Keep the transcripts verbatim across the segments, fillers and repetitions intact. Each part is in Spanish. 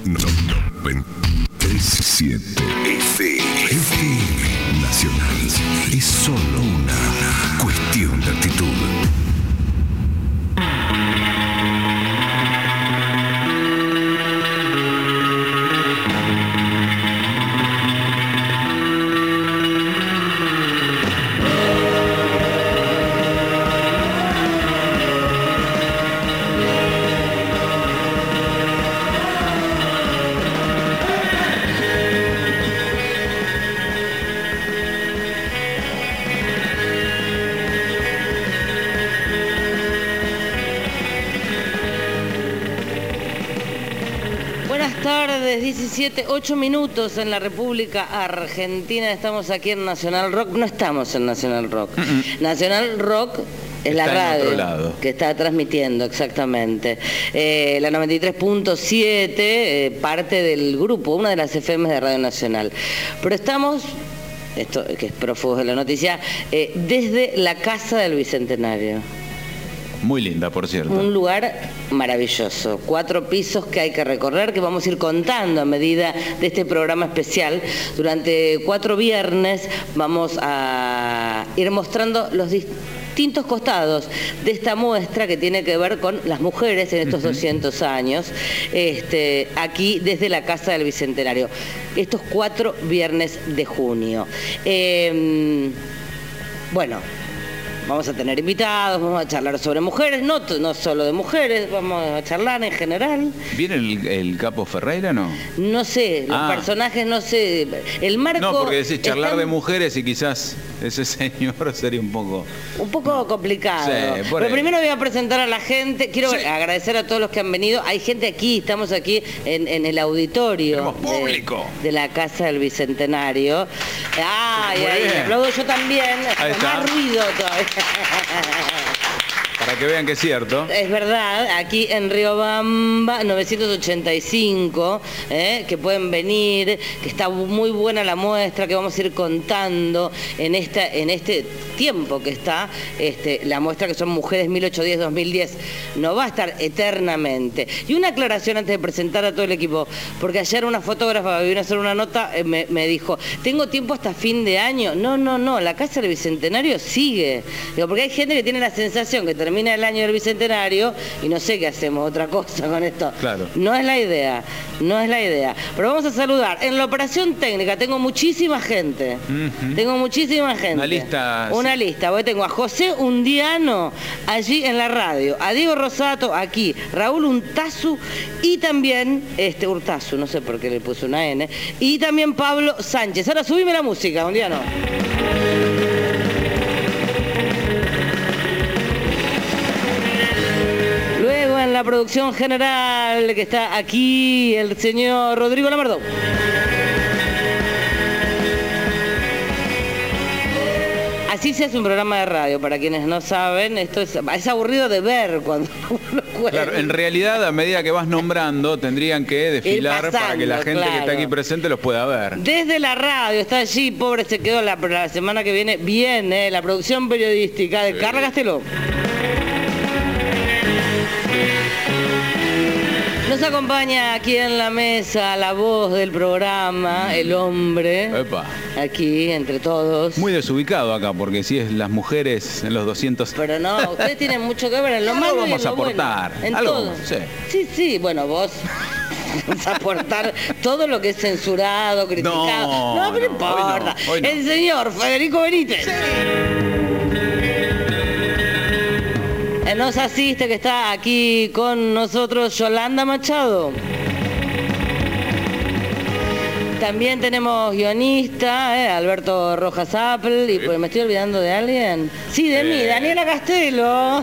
noventa y siete F M Nacional. Es solo una cuestión de actitud. diecisiete, ocho minutos en la República Argentina. Estamos aquí en Nacional Rock. No estamos en Nacional Rock. Mm-mm. Nacional Rock es la radio que está transmitiendo, exactamente. Eh, la noventa y tres punto siete, eh, parte del grupo, una de las F M de Radio Nacional. Pero estamos, esto que es prófugos de la noticia, eh, desde la Casa del Bicentenario. Muy linda, por cierto. Un lugar maravilloso. Cuatro pisos que hay que recorrer, que vamos a ir contando a medida de este programa especial. Durante cuatro viernes vamos a ir mostrando los distintos costados de esta muestra que tiene que ver con las mujeres en estos uh-huh. doscientos años, este, aquí desde la Casa del Bicentenario. Estos cuatro viernes de junio. Eh, bueno... Vamos a tener invitados, vamos a charlar sobre mujeres, no, no solo de mujeres, vamos a charlar en general. ¿Viene el, el Capo Ferreira, no? No sé, los ah. personajes, no sé, el marco... No, porque decís charlar están... de mujeres y quizás ese señor sería un poco... Un poco no. complicado. Sí, Pero ahí. Primero voy a presentar a la gente, quiero sí. agradecer a todos los que han venido. Hay gente aquí, estamos aquí en, en el auditorio público. De, de la Casa del Bicentenario. Ay, ay, aplaudo yo también, más ruido todavía. Para que vean que es cierto. Es verdad, aquí en Riobamba novecientos ochenta y cinco, ¿eh? que pueden venir, que está muy buena la muestra, que vamos a ir contando en esta, en este tiempo que está este, la muestra, que son Mujeres mil ochocientos diez a dos mil diez. No va a estar eternamente. Y una aclaración antes de presentar a todo el equipo, porque ayer una fotógrafa que vino a hacer una nota eh, me, me dijo, ¿tengo tiempo hasta fin de año? No, no, no, la Casa del Bicentenario sigue. Digo, porque hay gente que tiene la sensación que termina el año del Bicentenario y no sé qué hacemos otra cosa con esto. Claro. No es la idea, no es la idea. Pero vamos a saludar. En la operación técnica tengo muchísima gente. Uh-huh. Tengo muchísima gente. Una lista. Una lista. Hoy tengo a José Undiano allí en la radio, a Diego Rosato aquí, Raúl Untazu y también, este Urtazu, no sé por qué le puse una N, y también Pablo Sánchez. Ahora subime la música, Undiano. En la producción general que está aquí el señor Rodrigo Lamardo. Así se hace un programa de radio, para quienes no saben, esto es, es aburrido de ver cuando uno cuenta. Claro, en realidad a medida que vas nombrando tendrían que desfilar pasando, para que la gente claro. que está aquí presente los pueda ver. Desde la radio, está allí, pobre, se quedó la, la semana que viene, viene la producción periodística de sí. Carla Casteló. Nos acompaña aquí en la mesa la voz del programa, el hombre, Epa. aquí entre todos. Muy desubicado acá, porque si es las mujeres en los doscientos... Pero no, ustedes tienen mucho que ver en lo malo y en vamos lo a aportar. Bueno. En Algo, todo. Sí. sí, sí, bueno, vos... Vamos a aportar todo lo que es censurado, criticado. No, no, pero no importa. Hoy no, hoy no. El señor Federico Benítez. Sí. Nos asiste, que está aquí con nosotros, Yolanda Machado. También tenemos guionista, eh, Alberto Rojas Apple, y pues me estoy olvidando de alguien. Sí, de eh. mí, Daniela Castelo.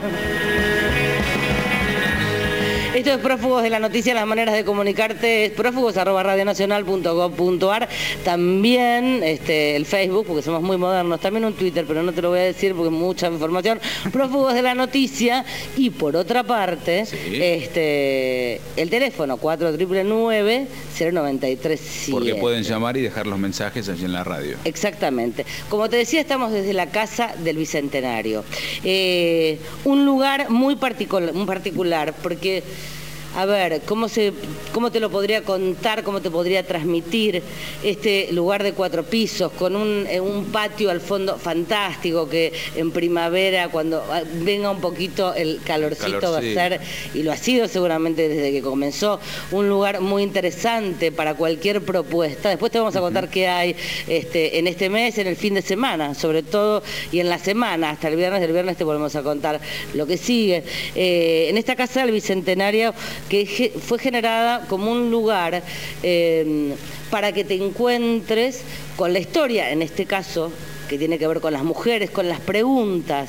Esto es Prófugos de la Noticia, las maneras de comunicarte es prófugos arroba radionacional punto gov punto ar. También este, el Facebook, porque somos muy modernos, también un Twitter, pero no te lo voy a decir porque es mucha información. Prófugos de la Noticia. Y por otra parte, sí. este, el teléfono cuatro nueve nueve cero nueve tres siete. Porque pueden llamar y dejar los mensajes allí en la radio. Exactamente. Como te decía, estamos desde la Casa del Bicentenario. Eh, un lugar muy particular, muy particular porque... a ver, cómo, se, cómo te lo podría contar, cómo te podría transmitir este lugar de cuatro pisos, con un, un patio al fondo fantástico que en primavera, cuando venga un poquito el calorcito, Calor, va sí. a ser, y lo ha sido seguramente desde que comenzó, un lugar muy interesante para cualquier propuesta. Después te vamos a contar uh-huh. qué hay este, en este mes, en el fin de semana, sobre todo, y en la semana, hasta el viernes. El viernes te volvemos a contar lo que sigue. Eh, en esta casa del Bicentenario, que fue generada como un lugar eh, para que te encuentres con la historia, en este caso, que tiene que ver con las mujeres, con las preguntas,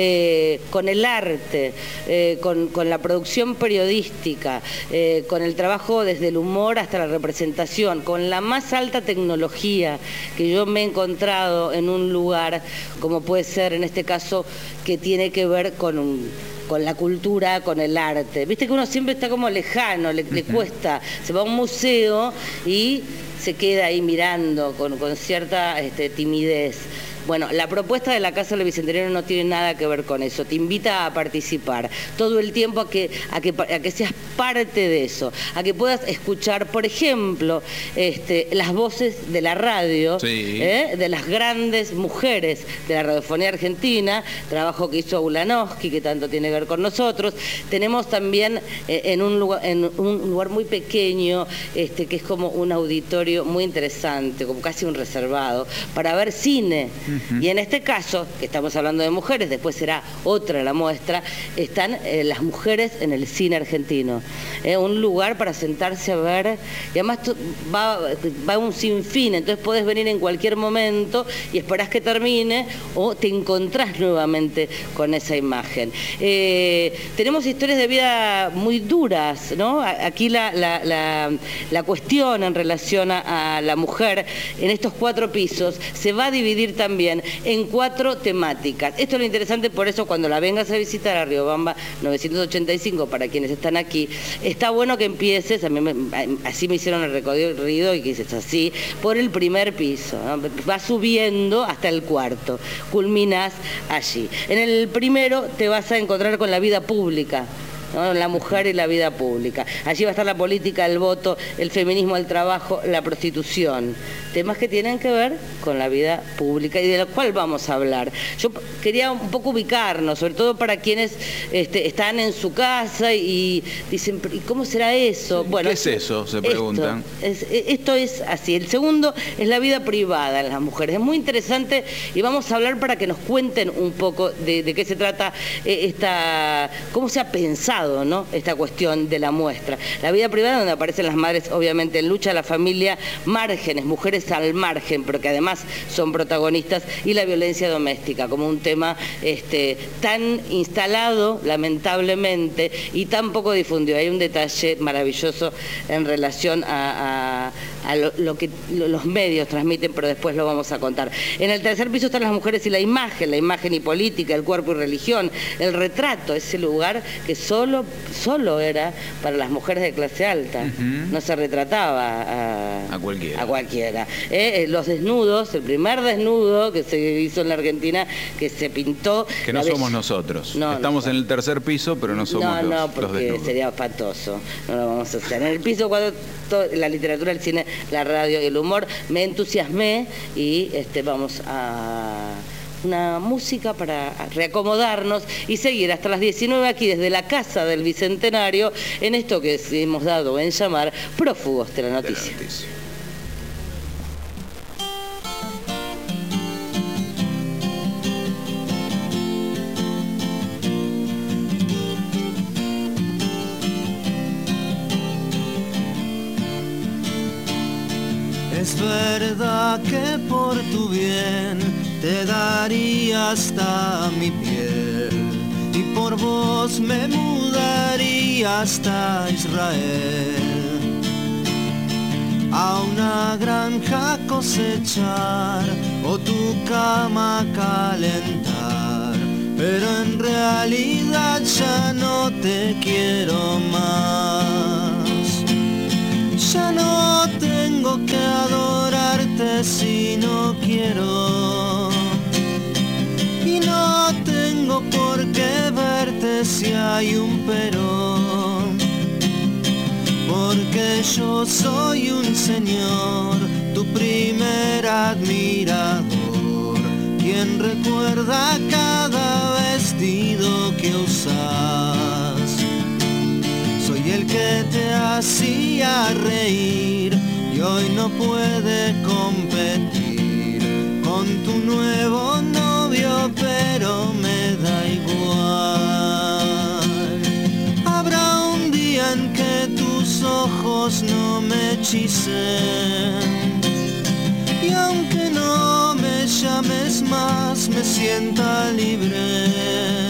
eh, con el arte, eh, con, con la producción periodística, eh, con el trabajo desde el humor hasta la representación, con la más alta tecnología que yo me he encontrado en un lugar, como puede ser en este caso, que tiene que ver con un... con la cultura, con el arte. Viste que uno siempre está como lejano, le, le cuesta, se va a un museo y se queda ahí mirando con, con cierta este, timidez. Bueno, la propuesta de la Casa del Bicentenario no tiene nada que ver con eso, te invita a participar todo el tiempo a que, a que, a que seas parte de eso, a que puedas escuchar, por ejemplo, este, las voces de la radio, sí. ¿eh? de las grandes mujeres de la radiofonía argentina, trabajo que hizo Ulanowski, que tanto tiene que ver con nosotros. Tenemos también eh, en, un lugar, en un lugar muy pequeño, este, que es como un auditorio muy interesante, como casi un reservado, para ver cine. Uh-huh. Y en este caso, que estamos hablando de mujeres, después será otra la muestra, están eh, las mujeres en el cine argentino. Eh, un lugar para sentarse a ver, y además va, va un sinfín, entonces podés venir en cualquier momento y esperás que termine o te encontrás nuevamente con esa imagen. Eh, tenemos historias de vida muy duras, ¿no? Aquí la, la, la, la cuestión en relación a, a la mujer en estos cuatro pisos se va a dividir también en cuatro temáticas. Esto es lo interesante, por eso cuando la vengas a visitar a Riobamba novecientos ochenta y cinco, para quienes están aquí, está bueno que empieces, a mí me, así me hicieron el recorrido y que dices así, por el primer piso, ¿no? Vas subiendo hasta el cuarto, culminas allí. En el primero te vas a encontrar con la vida pública, ¿no? La mujer y la vida pública. Allí va a estar la política, el voto, el feminismo, el trabajo, la prostitución. Temas que tienen que ver con la vida pública y de lo cual vamos a hablar. Yo quería un poco ubicarnos, sobre todo para quienes este, están en su casa y dicen, ¿y cómo será eso? Sí, bueno, ¿qué es eso? Se preguntan. Esto es, esto es así. El segundo es la vida privada de las mujeres. Es muy interesante y vamos a hablar para que nos cuenten un poco de, de qué se trata eh, esta, cómo se ha pensado, ¿no? Esta cuestión de la muestra. La vida privada, donde aparecen las madres, obviamente, en lucha, la familia, márgenes, mujeres al margen, pero que además son protagonistas, y la violencia doméstica, como un tema este, tan instalado, lamentablemente, y tan poco difundido. Hay un detalle maravilloso en relación a, a, a lo, lo que lo, los medios transmiten, pero después lo vamos a contar. En el tercer piso están las mujeres y la imagen, la imagen y política, el cuerpo y religión, el retrato, ese lugar que solo, solo era para las mujeres de clase alta, uh-huh. no se retrataba a, a cualquiera. A cualquiera. Eh, los desnudos, el primer desnudo que se hizo en la Argentina, que se pintó... Que no somos nosotros. No, Estamos no, en el tercer piso, pero no somos no, los, no, porque los desnudos. Sería espantoso. No lo vamos a hacer. En el piso cuando la literatura, el cine, la radio y el humor, me entusiasmé y este, vamos a... una música para reacomodarnos y seguir hasta las diecinueve aquí desde la Casa del Bicentenario en esto que hemos dado en llamar Prófugos de la Noticia. De la noticia. Es verdad que por tu bien te daría hasta mi piel y por vos me mudaría hasta Israel, a una granja cosechar o tu cama calentar, pero en realidad ya no te quiero más. Ya no tengo que adorarte si no quiero, y no tengo por qué verte si hay un pero. que yo soy un señor, tu primer admirador, quien recuerda cada vestido que usas. Soy el que te hacía reír y hoy no puede competir con tu nuevo novio, pero me da igual. Habrá un día en que tus ojos no me hechicen, y aunque no me llames más, me sienta libre.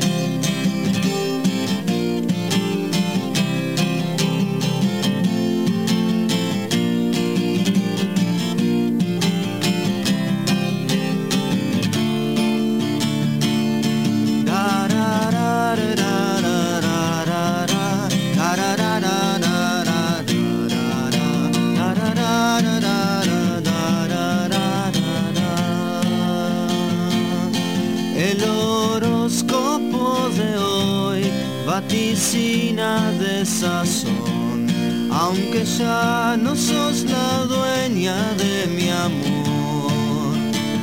Vaticina de sazón, aunque ya no sos la dueña de mi amor.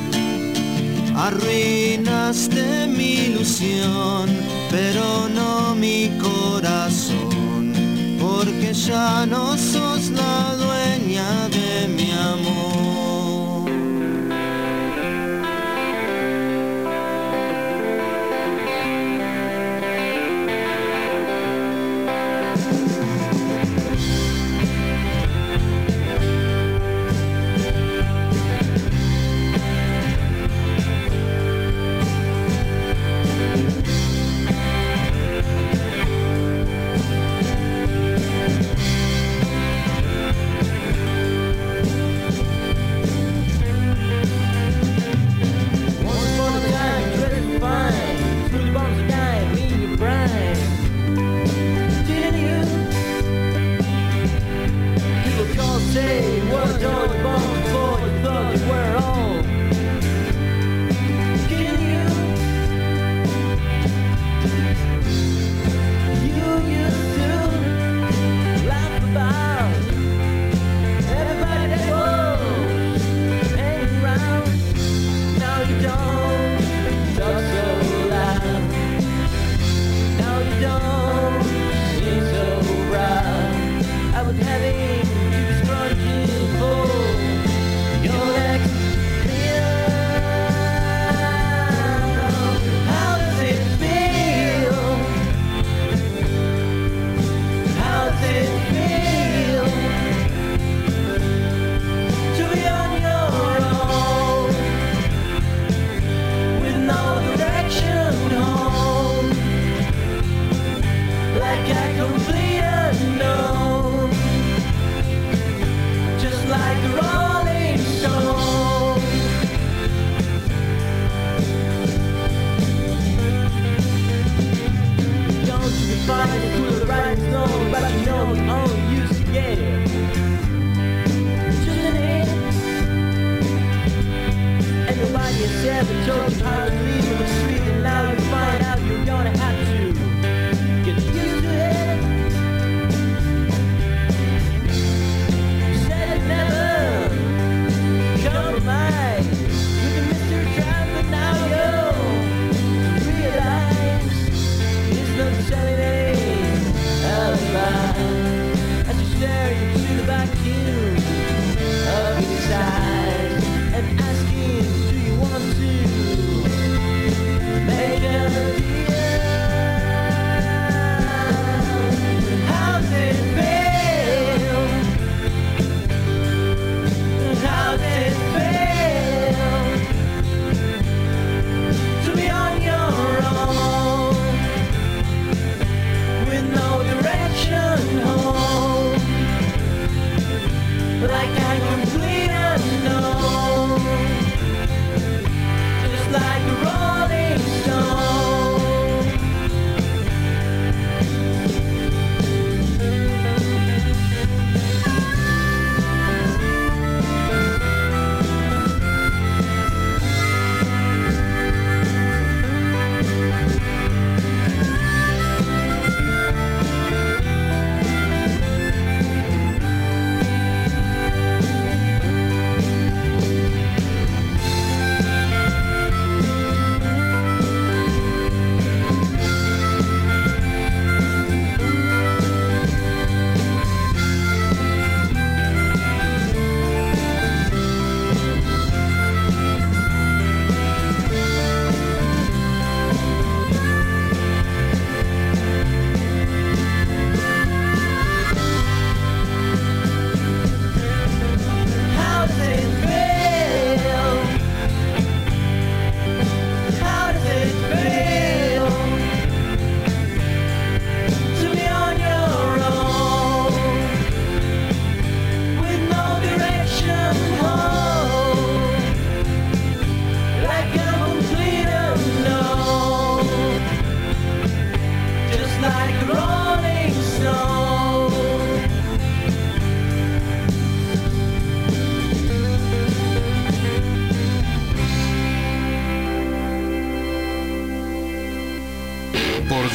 Arruinaste mi ilusión, pero no mi corazón, porque ya no sos la dueña de mi amor.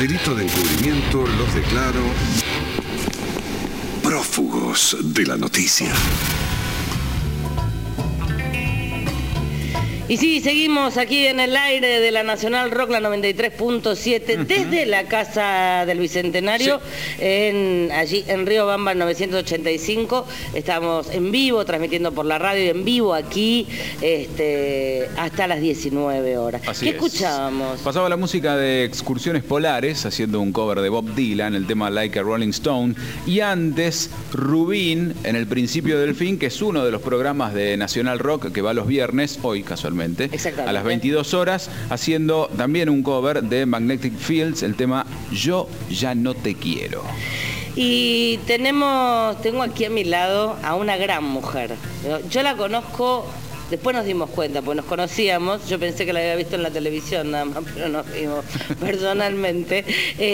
delito de encubrimiento los declaro prófugos de la noticia. Y sí, seguimos aquí en el aire de la Nacional Rock, la noventa y tres punto siete, uh-huh. desde la Casa del Bicentenario, sí. en, allí en Riobamba novecientos ochenta y cinco. Estamos en vivo, transmitiendo por la radio, en vivo aquí, este, hasta las diecinueve horas. Así ¿Qué es. escuchábamos? Pasaba la música de Excursiones Polares, haciendo un cover de Bob Dylan, el tema Like a Rolling Stone. Y antes, Rubín, en El Principio del Fin, que es uno de los programas de Nacional Rock que va los viernes, hoy casualmente, a las veintidós horas, haciendo también un cover de Magnetic Fields, el tema Yo ya no te quiero. Y tenemos, tengo aquí a mi lado a una gran mujer. Yo la conozco, después nos dimos cuenta, pues nos conocíamos, yo pensé que la había visto en la televisión nada más, pero nos vimos personalmente.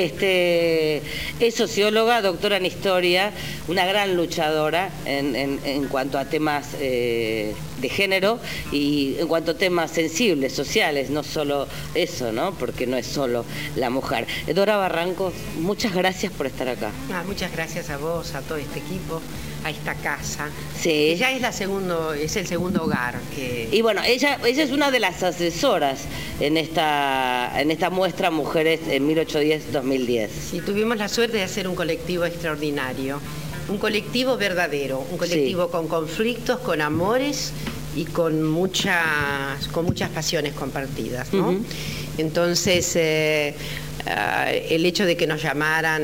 Este, es socióloga, doctora en historia, una gran luchadora en, en, en cuanto a temas eh, de género y en cuanto a temas sensibles, sociales, no solo eso, ¿no? Porque no es solo la mujer. Dora Barranco, muchas gracias por estar acá. Ah, muchas gracias a vos, a todo este equipo, a esta casa. Sí. Que ya es la segundo, es el segundo hogar. Que... Y bueno, ella, ella es una de las asesoras en esta, en esta muestra Mujeres en mil ochocientos diez dos mil diez. Sí, tuvimos la suerte de hacer un colectivo extraordinario. Un colectivo verdadero, un colectivo sí. con conflictos, con amores y con muchas, con muchas pasiones compartidas, ¿no? Uh-huh. Entonces, eh, uh, el hecho de que nos llamaran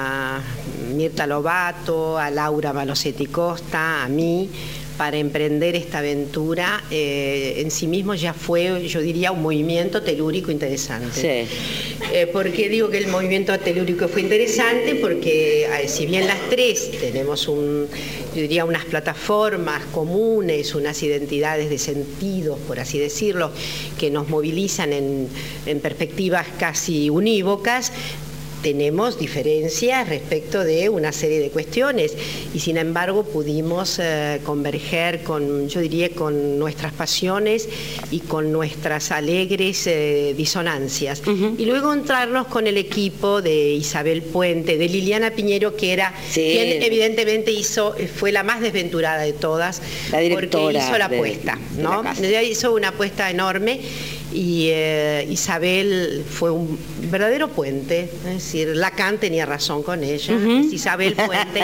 a Mirta Lobato, a Laura Malosetti Costa, a mí, para emprender esta aventura, eh, en sí mismo ya fue, yo diría, un movimiento telúrico interesante. Sí. Eh, ¿Por qué digo que el movimiento telúrico fue interesante? Porque eh, si bien las tres tenemos un, yo diría, unas plataformas comunes, unas identidades de sentidos, por así decirlo, que nos movilizan en, en perspectivas casi unívocas, tenemos diferencias respecto de una serie de cuestiones y sin embargo pudimos eh, converger con, yo diría, con nuestras pasiones y con nuestras alegres eh, disonancias. Uh-huh. Y luego encontrarnos con el equipo de Isabel Puente, de Liliana Piñero, que era sí. quien evidentemente hizo, fue la más desventurada de todas, la directora porque hizo la apuesta, de, ¿no? De Ella hizo una apuesta enorme. Y eh, Isabel fue un verdadero puente, es decir, Lacan tenía razón con ella, uh-huh. es Isabel Puente,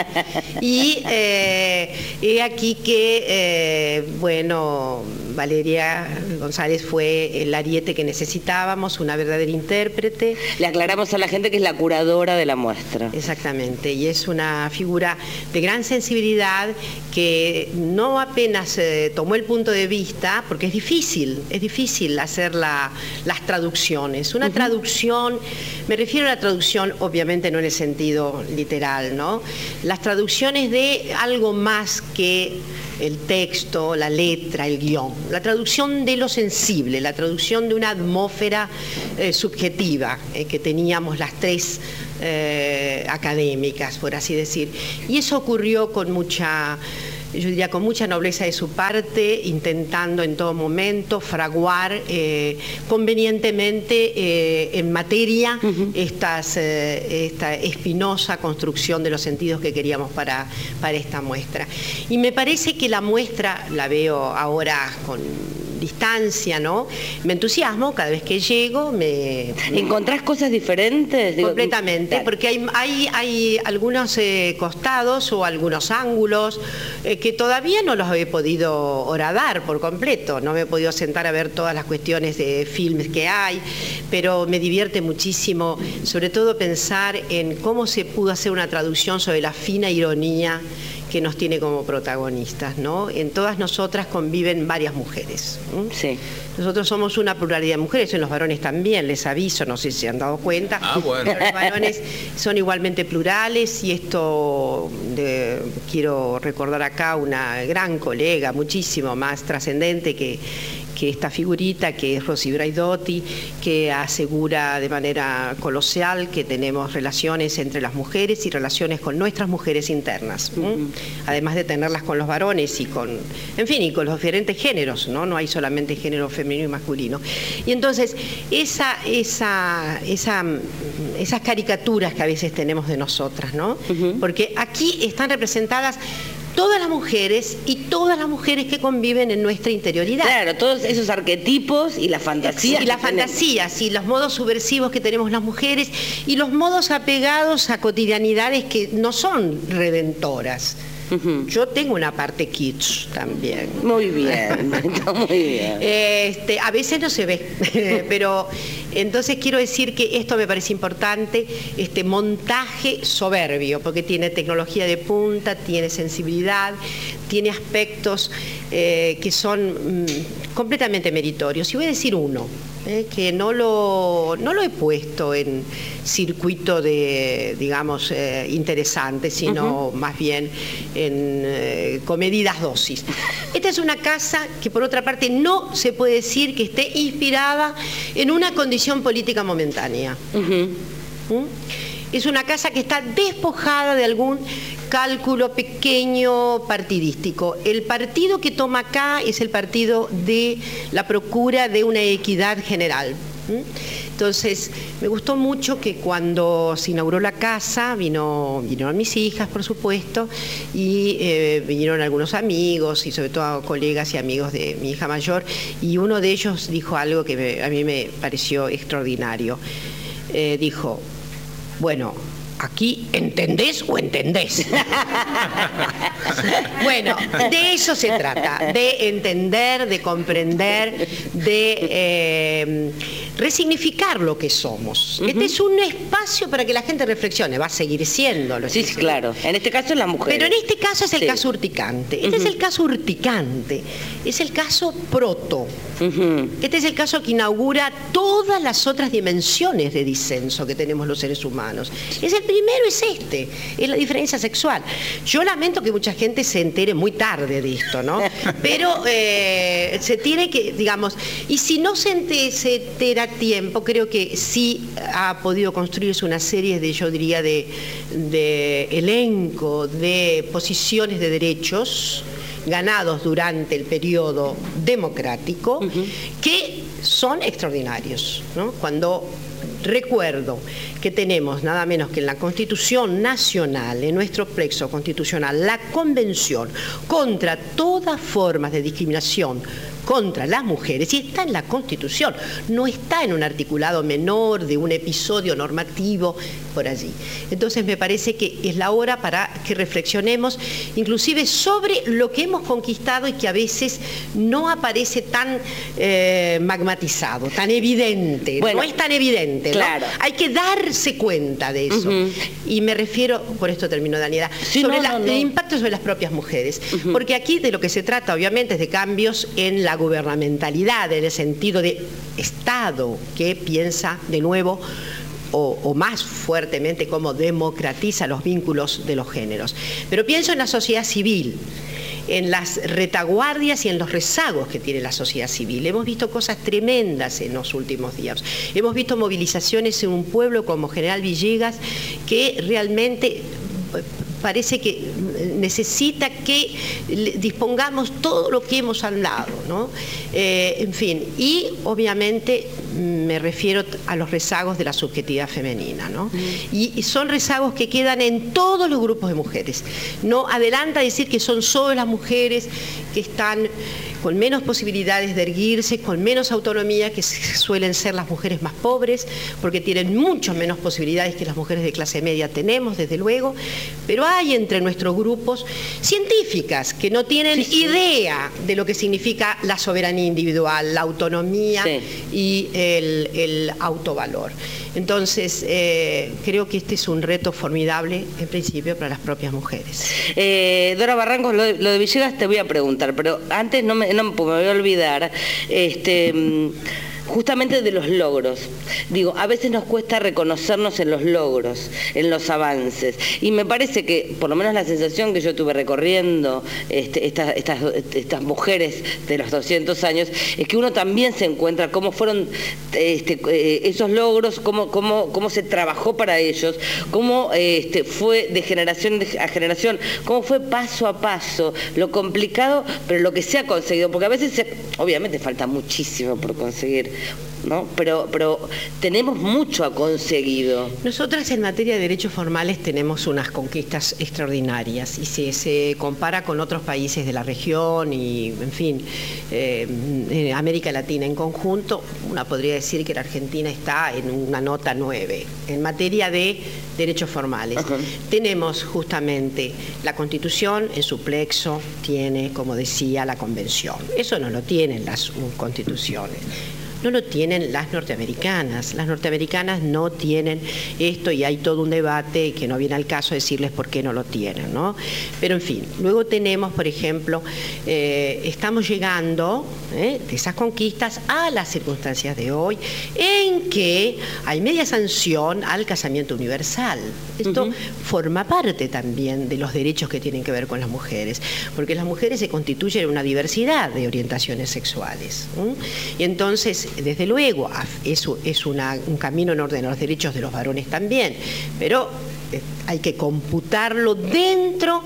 y eh, he aquí que, eh, bueno, Valeria González fue el ariete que necesitábamos, una verdadera intérprete. Le aclaramos a la gente que es la curadora de la muestra. Exactamente, y es una figura de gran sensibilidad que no apenas eh, tomó el punto de vista, porque es difícil, es difícil hacer la, las traducciones. Una uh-huh. traducción, me refiero a la traducción obviamente no en el sentido literal, ¿no? Las traducciones de algo más que el texto, la letra, el guión. La traducción de lo sensible, la traducción de una atmósfera eh, subjetiva eh, que teníamos las tres eh, académicas, por así decir. Y eso ocurrió con mucha, yo diría, con mucha nobleza de su parte, intentando en todo momento fraguar eh, convenientemente eh, en materia uh-huh. estas, eh, esta espinosa construcción de los sentidos que queríamos para, para esta muestra. Y me parece que la muestra, la veo ahora con distancia, ¿no? Me entusiasmo cada vez que llego, me... ¿Encontrás cosas diferentes? Completamente, Digo, porque hay, hay, hay algunos eh, costados o algunos ángulos eh, que todavía no los he podido horadar por completo, no me he podido sentar a ver todas las cuestiones de filmes que hay, pero me divierte muchísimo, sobre todo pensar en cómo se pudo hacer una traducción sobre la fina ironía que nos tiene como protagonistas, ¿no? En todas nosotras conviven varias mujeres. ¿Mm? Sí. Nosotros somos una pluralidad de mujeres, en los varones también, les aviso, no sé si se han dado cuenta. Ah, bueno. Los varones son igualmente plurales y esto de, quiero recordar acá una gran colega, muchísimo más trascendente que que esta figurita que es Rosy Braidotti, que asegura de manera colosal que tenemos relaciones entre las mujeres y relaciones con nuestras mujeres internas, ¿no? Uh-huh. Además de tenerlas con los varones y con, en fin, y con los diferentes géneros, ¿no? No hay solamente género femenino y masculino. Y entonces, esa, esa, esa, esas caricaturas que a veces tenemos de nosotras, ¿no? Uh-huh. Porque aquí están representadas todas las mujeres y todas las mujeres que conviven en nuestra interioridad. Claro, todos esos arquetipos y las fantasías. Y las fantasías y los modos subversivos que tenemos las mujeres y los modos apegados a cotidianidades que no son redentoras. Uh-huh. Yo tengo una parte kitsch también. Muy bien, está muy bien. Este, a veces no se ve, pero entonces quiero decir que esto me parece importante, este montaje soberbio, porque tiene tecnología de punta, tiene sensibilidad, tiene aspectos eh, que son mm, completamente meritorios. Y voy a decir uno, eh, que no lo, no lo he puesto en circuito de, digamos, eh, interesante, sino uh-huh. más bien en eh, comedidas dosis. Esta es una casa que, por otra parte, no se puede decir que esté inspirada en una condición política momentánea. Uh-huh. ¿Mm? Es una casa que está despojada de algún cálculo pequeño partidístico. El partido que toma acá es el partido de la procura de una equidad general. Entonces, me gustó mucho que cuando se inauguró la casa, vino, vinieron mis hijas, por supuesto, y eh, vinieron algunos amigos, y sobre todo colegas y amigos de mi hija mayor, y uno de ellos dijo algo que me, a mí me pareció extraordinario. Eh, dijo, bueno, aquí entendés o entendés. Bueno, de eso se trata, de entender, de comprender, de eh, resignificar lo que somos. Uh-huh. Este es un espacio para que la gente reflexione, va a seguir siendo. Sí, sí, claro. En este caso es la mujer. Pero en este caso es el sí. caso urticante. Este uh-huh. es el caso urticante. Es el caso proto. Uh-huh. Este es el caso que inaugura todas las otras dimensiones de disenso que tenemos los seres humanos. Es el primero es este, es la diferencia sexual. Yo lamento que mucha gente se entere muy tarde de esto, ¿no? Pero eh, se tiene que, digamos, y si no se, ente, se entera a tiempo, creo que sí ha podido construirse una serie de, yo diría, de, de elenco de posiciones de derechos ganados durante el periodo democrático, uh-huh. que son extraordinarios, ¿no? Cuando recuerdo que tenemos nada menos que en la Constitución Nacional, en nuestro plexo constitucional, la Convención contra todas formas de discriminación contra las mujeres, y está en la Constitución, no está en un articulado menor de un episodio normativo por allí. Entonces me parece que es la hora para que reflexionemos inclusive sobre lo que hemos conquistado y que a veces no aparece tan eh, magmatizado, tan evidente, bueno, no es tan evidente, claro. ¿no? Hay que darse cuenta de eso. Uh-huh. Y me refiero, por esto termino, Daniela, sí, sobre no, la, no, no. el impacto sobre las propias mujeres, uh-huh. porque aquí de lo que se trata obviamente es de cambios en la gubernamentalidad, en el sentido de Estado que piensa de nuevo o, o más fuertemente cómo democratiza los vínculos de los géneros. Pero pienso en la sociedad civil, en las retaguardias y en los rezagos que tiene la sociedad civil. Hemos visto cosas tremendas en los últimos días. Hemos visto movilizaciones en un pueblo como General Villegas que realmente parece que necesita que dispongamos todo lo que hemos hablado, ¿no? Eh, en fin, y obviamente me refiero a los rezagos de la subjetividad femenina, ¿no? Mm. Y, y son rezagos que quedan en todos los grupos de mujeres. No adelanta decir que son solo las mujeres que están con menos posibilidades de erguirse, con menos autonomía, que suelen ser las mujeres más pobres, porque tienen mucho menos posibilidades que las mujeres de clase media tenemos, desde luego, pero hay entre nuestros grupos científicas que no tienen sí, sí. idea de lo que significa la soberanía individual, la autonomía sí. y el, el autovalor. Entonces, eh, creo que este es un reto formidable, en principio, para las propias mujeres. Eh, Dora Barrancos, lo de, lo de Villegas te voy a preguntar, pero antes no me, no me voy a olvidar, este, justamente de los logros. Digo, a veces nos cuesta reconocernos en los logros, en los avances. Y me parece que, por lo menos la sensación que yo tuve recorriendo este, estas, estas, estas mujeres de los doscientos años, es que uno también se encuentra cómo fueron este, esos logros, cómo, cómo, cómo se trabajó para ellos, cómo este, fue de generación a generación, cómo fue paso a paso, lo complicado, pero lo que se ha conseguido, porque a veces, se, obviamente falta muchísimo por conseguir, ¿no? Pero, pero tenemos mucho a conseguido. Nosotras en materia de derechos formales tenemos unas conquistas extraordinarias y si se compara con otros países de la región y, en fin, eh, en América Latina en conjunto, una podría decir que la Argentina está en una nota nueve en materia de derechos formales. Ajá. Tenemos justamente la Constitución en su plexo, tiene, como decía, la Convención. Eso no lo tienen las constituciones. No lo tienen las norteamericanas. Las norteamericanas no tienen esto y hay todo un debate que no viene al caso decirles por qué no lo tienen, ¿no? Pero en fin, luego tenemos, por ejemplo, eh, estamos llegando eh, de esas conquistas a las circunstancias de hoy en que hay media sanción al casamiento universal. Esto uh-huh. forma parte también de los derechos que tienen que ver con las mujeres, porque las mujeres se constituyen en una diversidad de orientaciones sexuales. ¿eh? Y entonces, desde luego, es, es una, un camino en orden a los derechos de los varones también, pero eh, hay que computarlo dentro.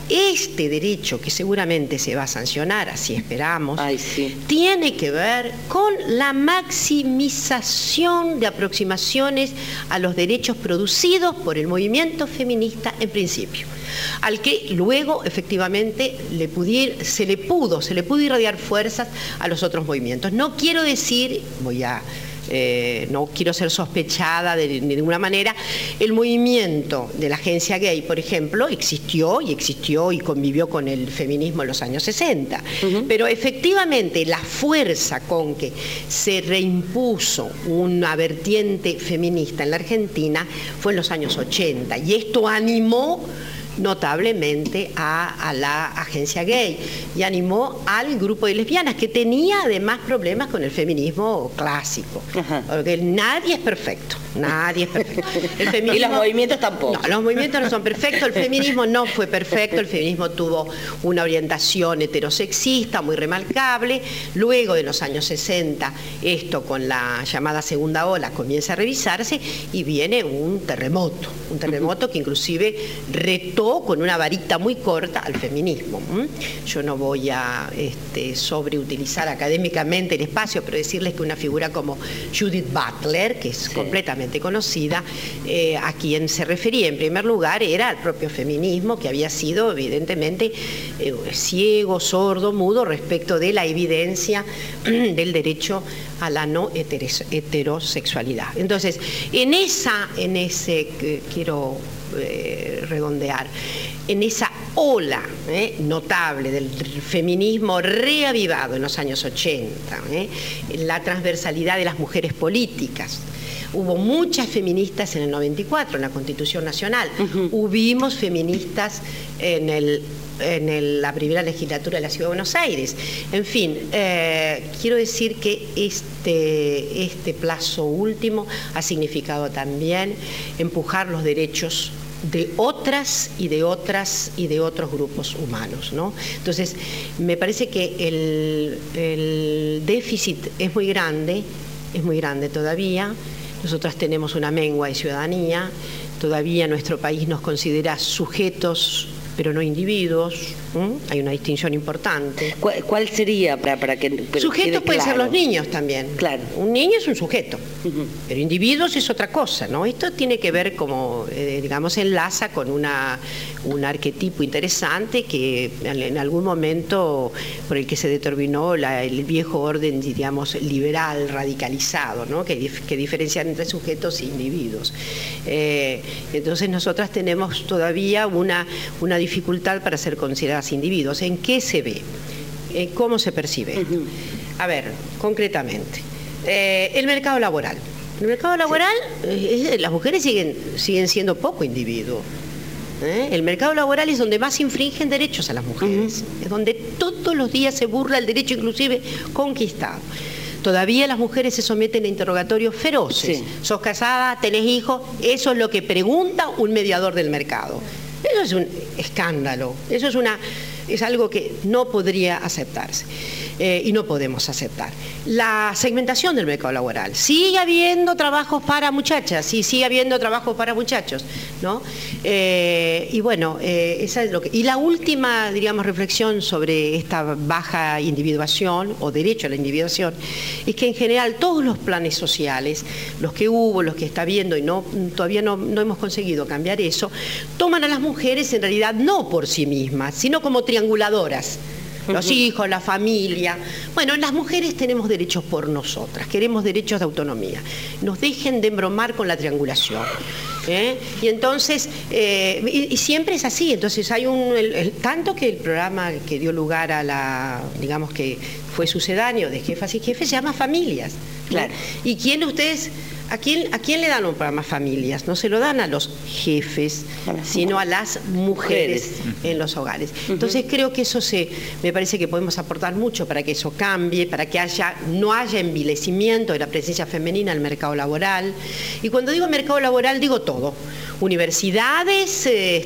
Este derecho, que seguramente se va a sancionar, así esperamos, Ay, sí. tiene que ver con la maximización de aproximaciones a los derechos producidos por el movimiento feminista en principio, al que luego efectivamente le pudier, se le pudo, se le pudo irradiar fuerzas a los otros movimientos. No quiero decir, voy a... Eh, no quiero ser sospechada de, de ninguna manera, el movimiento de la agencia gay, por ejemplo, existió y existió y convivió con el feminismo en los años sesenta. Uh-huh. Pero efectivamente la fuerza con que se reimpuso una vertiente feminista en la Argentina fue en los años ochenta y esto animó notablemente a, a la agencia gay y animó al grupo de lesbianas que tenía además problemas con el feminismo clásico. Ajá. Porque nadie es perfecto, nadie es perfecto. El feminismo, y los movimientos tampoco. No, los movimientos no son perfectos, el feminismo no fue perfecto, el feminismo tuvo una orientación heterosexista muy remarcable. Luego de los años sesenta, esto con la llamada segunda ola comienza a revisarse y viene un terremoto, un terremoto que inclusive retó con una varita muy corta al feminismo. Yo no voy a este, sobreutilizar académicamente el espacio, pero decirles que una figura como Judith Butler, que es sí. completamente conocida, eh, a quien se refería en primer lugar era al propio feminismo, que había sido evidentemente eh, ciego, sordo, mudo respecto de la evidencia del derecho a la no heterosexualidad. Entonces, en esa, en ese, eh, quiero eh, redondear, en esa ola eh, notable del feminismo reavivado en los años ochenta, eh, la transversalidad de las mujeres políticas. Hubo muchas feministas en el noventa y cuatro, en la Constitución Nacional. Uh-huh. Hubimos feministas en el en el, la primera legislatura de la Ciudad de Buenos Aires. En fin, eh, quiero decir que este, este plazo último ha significado también empujar los derechos de otras y de otras y de otros grupos humanos, ¿no? Entonces, me parece que el, el déficit es muy grande, es muy grande todavía. Nosotras tenemos una mengua de ciudadanía, todavía nuestro país nos considera sujetos pero no individuos. ¿Mm? Hay una distinción importante. ¿Cuál, cuál sería para, para que sujetos pueden claro. ser los niños también. Claro. Un niño es un sujeto, uh-huh. pero individuos es otra cosa, ¿no? Esto tiene que ver como, eh, digamos, enlaza con una, un arquetipo interesante que en algún momento por el que se determinó la, el viejo orden, digamos, liberal, radicalizado, ¿no? Que, que diferencian entre sujetos e individuos. Eh, entonces nosotras tenemos todavía una, una dificultad para ser consideradas individuos. ¿En qué se ve? ¿En cómo se percibe? Uh-huh. A ver, concretamente, eh, el mercado laboral. El mercado laboral, sí. eh, las mujeres siguen, siguen siendo poco individuos. ¿Eh? El mercado laboral es donde más infringen derechos a las mujeres, uh-huh. es donde todos los días se burla el derecho inclusive conquistado. Todavía las mujeres se someten a interrogatorios feroces. Sí. ¿Sos casada? ¿Tenés hijos? Eso es lo que pregunta un mediador del mercado. Eso es un escándalo. Eso es una... es algo que no podría aceptarse eh, y no podemos aceptar. La segmentación del mercado laboral. Sigue habiendo trabajos para muchachas, sí, sigue habiendo trabajos para muchachos, ¿no? Eh, y bueno, eh, esa es lo que... Y la última, diríamos, reflexión sobre esta baja individuación o derecho a la individuación es que en general todos los planes sociales, los que hubo, los que está habiendo y no, todavía no, no hemos conseguido cambiar eso, toman a las mujeres en realidad no por sí mismas, sino como trianguladoras. Los hijos, la familia. Bueno, las mujeres tenemos derechos por nosotras, queremos derechos de autonomía. Nos dejen de embromar con la triangulación. ¿eh? Y entonces, eh, y, y siempre es así, entonces hay un, el, el, tanto que el programa que dio lugar a la, digamos que fue sucedáneo de Jefas y Jefes, se llama Familias. Claro. ¿Y quién ustedes... ¿A quién, ¿A quién le dan un programa Familias? No se lo dan a los jefes, sino a las mujeres en los hogares. Entonces creo que eso se, me parece que podemos aportar mucho para que eso cambie, para que haya, no haya envilecimiento de la presencia femenina en el mercado laboral. Y cuando digo mercado laboral digo todo. Universidades,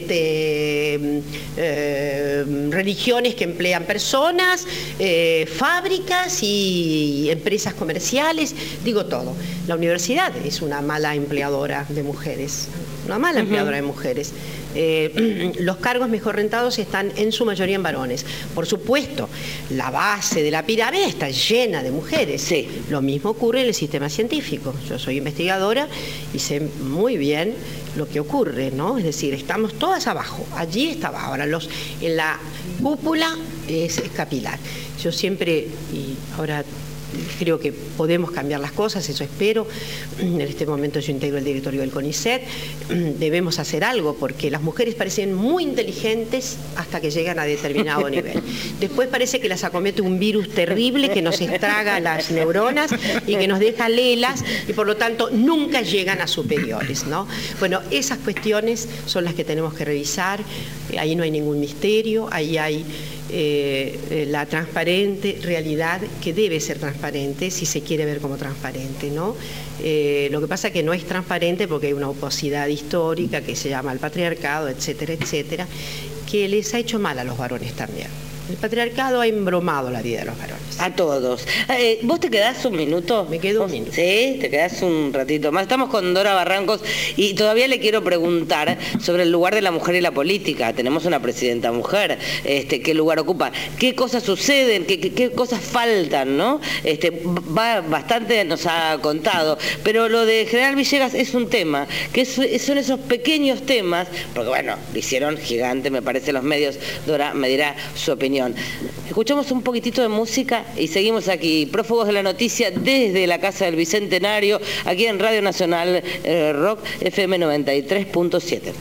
este, eh, religiones que emplean personas, eh, fábricas y empresas comerciales, digo todo. La universidad es una mala empleadora de mujeres, una mala uh-huh. empleadora de mujeres. Eh, los cargos mejor rentados están en su mayoría en varones. Por supuesto, la base de la pirámide está llena de mujeres. Sí. Lo mismo ocurre en el sistema científico. Yo soy investigadora y sé muy bien lo que ocurre, ¿no? Es decir, estamos todas abajo. Allí estaba. Ahora, los, en la cúpula es, es capilar. Yo siempre, y ahora creo que podemos cambiar las cosas, eso espero. En este momento yo integro el directorio del CONICET. Debemos hacer algo porque las mujeres parecen muy inteligentes hasta que llegan a determinado nivel. Después parece que las acomete un virus terrible que nos estraga las neuronas y que nos deja lelas y por lo tanto nunca llegan a superiores, ¿no? Bueno, esas cuestiones son las que tenemos que revisar. Ahí no hay ningún misterio, ahí hay Eh, la transparente realidad que debe ser transparente si se quiere ver como transparente, ¿no? Eh, lo que pasa es que no es transparente porque hay una oposidad histórica que se llama el patriarcado, etcétera, etcétera, que les ha hecho mal a los varones también. El patriarcado ha embromado la vida de los varones. A todos. Eh, ¿Vos te quedás un minuto? Me quedo un minuto. Sí, te quedás un ratito más. Estamos con Dora Barrancos y todavía le quiero preguntar sobre el lugar de la mujer en la política. Tenemos una presidenta mujer. Este, ¿qué lugar ocupa? ¿Qué cosas suceden? ¿Qué, qué, qué cosas faltan? ¿No? Este, va, bastante nos ha contado. Pero lo de General Villegas es un tema, que es, son esos pequeños temas, porque bueno, lo hicieron gigante, me parece, los medios. Dora me dirá su opinión. Escuchamos un poquitito de música y seguimos aquí, prófugos de la noticia desde la Casa del Bicentenario, aquí en Radio Nacional eh, Rock F M noventa y tres punto siete.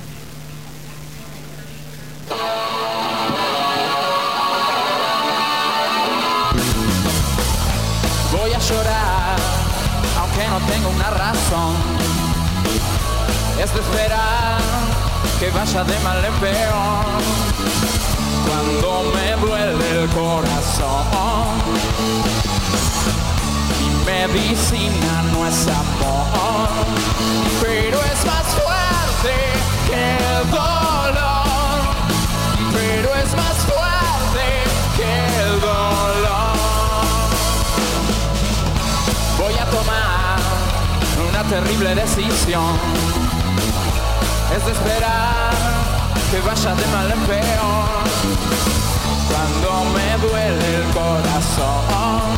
Voy a llorar, aunque no tengo una razón. Es de esperar que vaya de mal en peor. Cuando me duele el corazón, mi medicina no es amor, pero es más fuerte que el dolor, pero es más fuerte que el dolor. Voy a tomar una terrible decisión, es de esperar que vaya de mal en peor. Cuando me duele el corazón,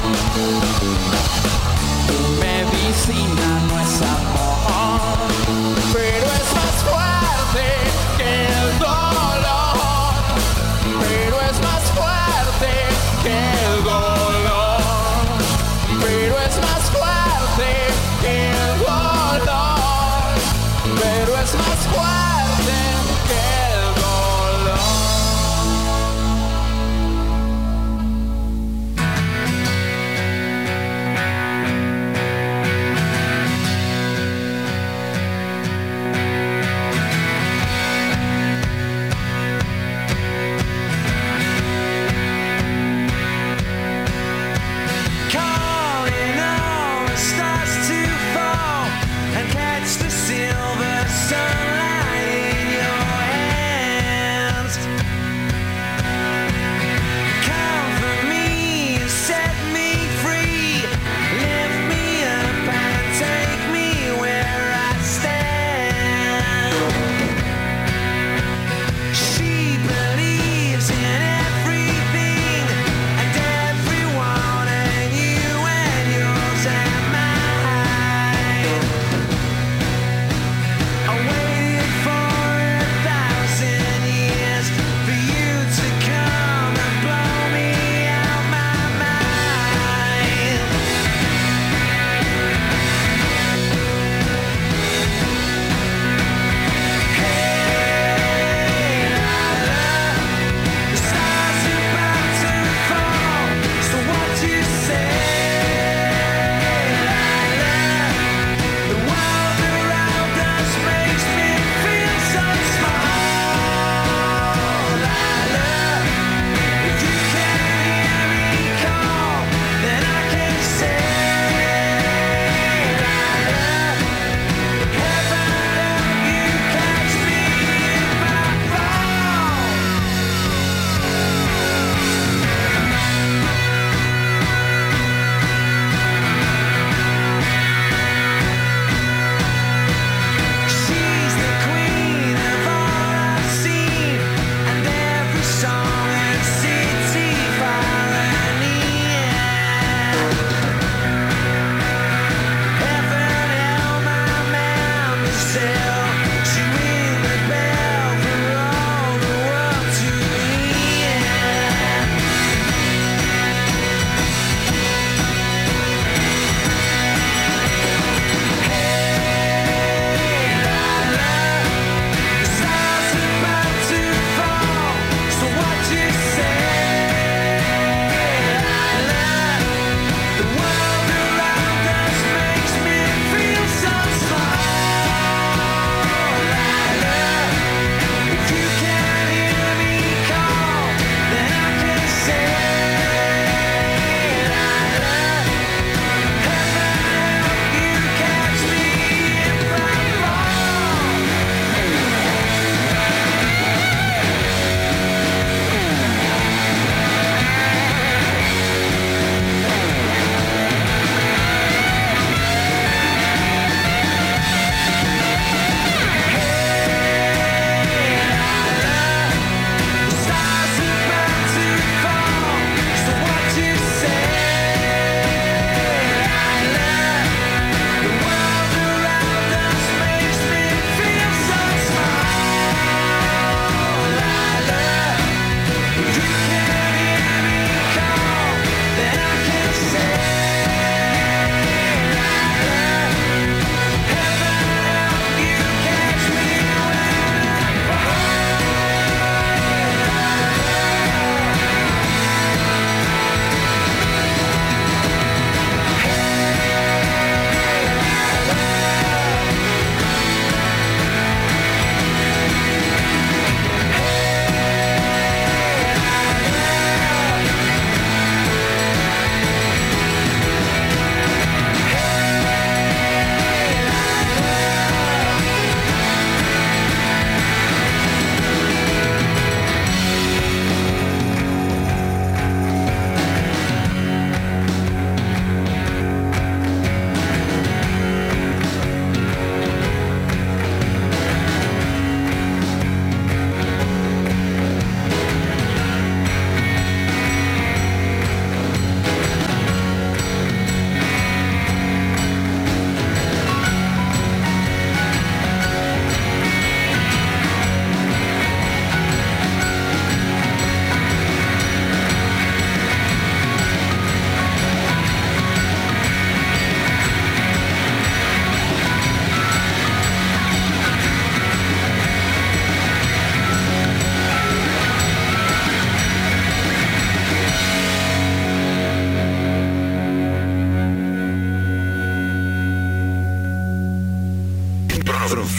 tu medicina no es amor, pero es más fuerte que el dolor, pero es más fuerte que el dolor, pero es más fuerte que el dolor, pero es más fuerte que el dolor.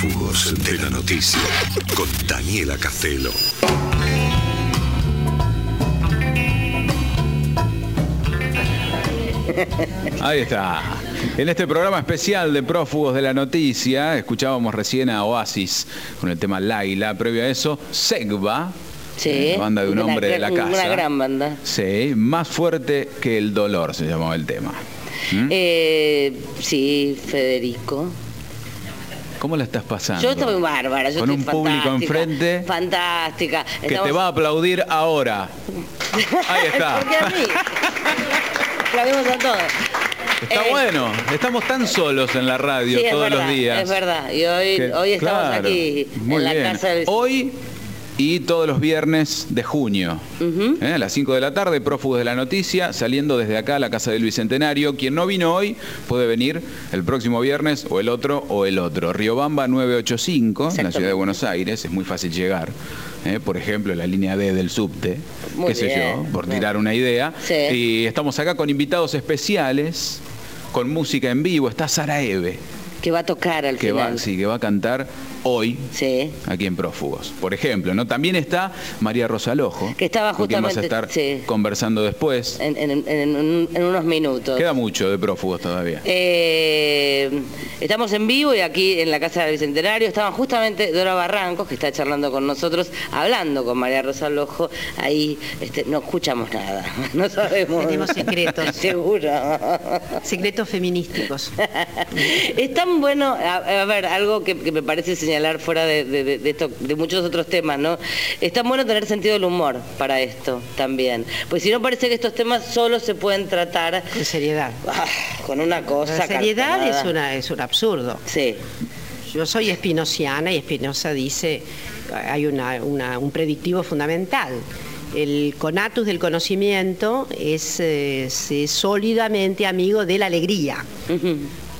Prófugos de la noticia, con Daniela Castelo. Ahí está. En este programa especial de Prófugos de la Noticia, escuchábamos recién a Oasis con el tema Laila. Previo a eso, Segva, sí, la banda de un hombre una, de la casa. Una gran banda. Sí, Más fuerte que el dolor se llamaba el tema. ¿Mm? Eh, sí, Federico. ¿Cómo la estás pasando? Yo estoy bárbara, yo con estoy un público enfrente. Fantástica. Que Estamos... te va a aplaudir ahora. Ahí está. ¿Por qué a mí? Aplaudimos a todos. Está eh, bueno, estamos tan solos en la radio sí, todos verdad, los días. Es verdad, y hoy, que, hoy estamos claro, aquí muy en la bien. casa del... Hoy y todos los viernes de junio, uh-huh. ¿eh? A las cinco de la tarde, Prófugos de la Noticia, saliendo desde acá a la Casa del Bicentenario. Quien no vino hoy puede venir el próximo viernes o el otro o el otro. Riobamba nueve ochenta y cinco, en la ciudad de Buenos Aires, es muy fácil llegar. ¿eh? Por ejemplo, la línea D del subte, muy qué sé bien, yo, por bien. tirar una idea. Sí. Y estamos acá con invitados especiales, con música en vivo. Está Sara Eve. Que va a tocar al que final. Va, sí, que va a cantar hoy, sí. aquí en Prófugos, por ejemplo, ¿no? También está María Rosa Lojo, que estaba justamente, con quien vas a estar sí. conversando después. En, en, en, en unos minutos. Queda mucho de Prófugos todavía. Eh, estamos en vivo y aquí en la Casa del Bicentenario estaban justamente Dora Barrancos, que está charlando con nosotros, hablando con María Rosa Lojo. Ahí este, no escuchamos nada, no sabemos. Tenemos secretos. Seguro. Secretos feminísticos. Es tan bueno, a, a ver, algo que, que me parece señalar fuera de, de, de, esto, de muchos otros temas, ¿no? Es tan bueno tener sentido del humor para esto también. Pues si no, parece que estos temas solo se pueden tratar... Con seriedad. Ah, con una cosa... La seriedad es, una, es un absurdo. Sí. Yo soy espinociana y Spinoza dice, hay una, una, un predictivo fundamental. El conatus del conocimiento es, es, es sólidamente amigo de la alegría. Uh-huh.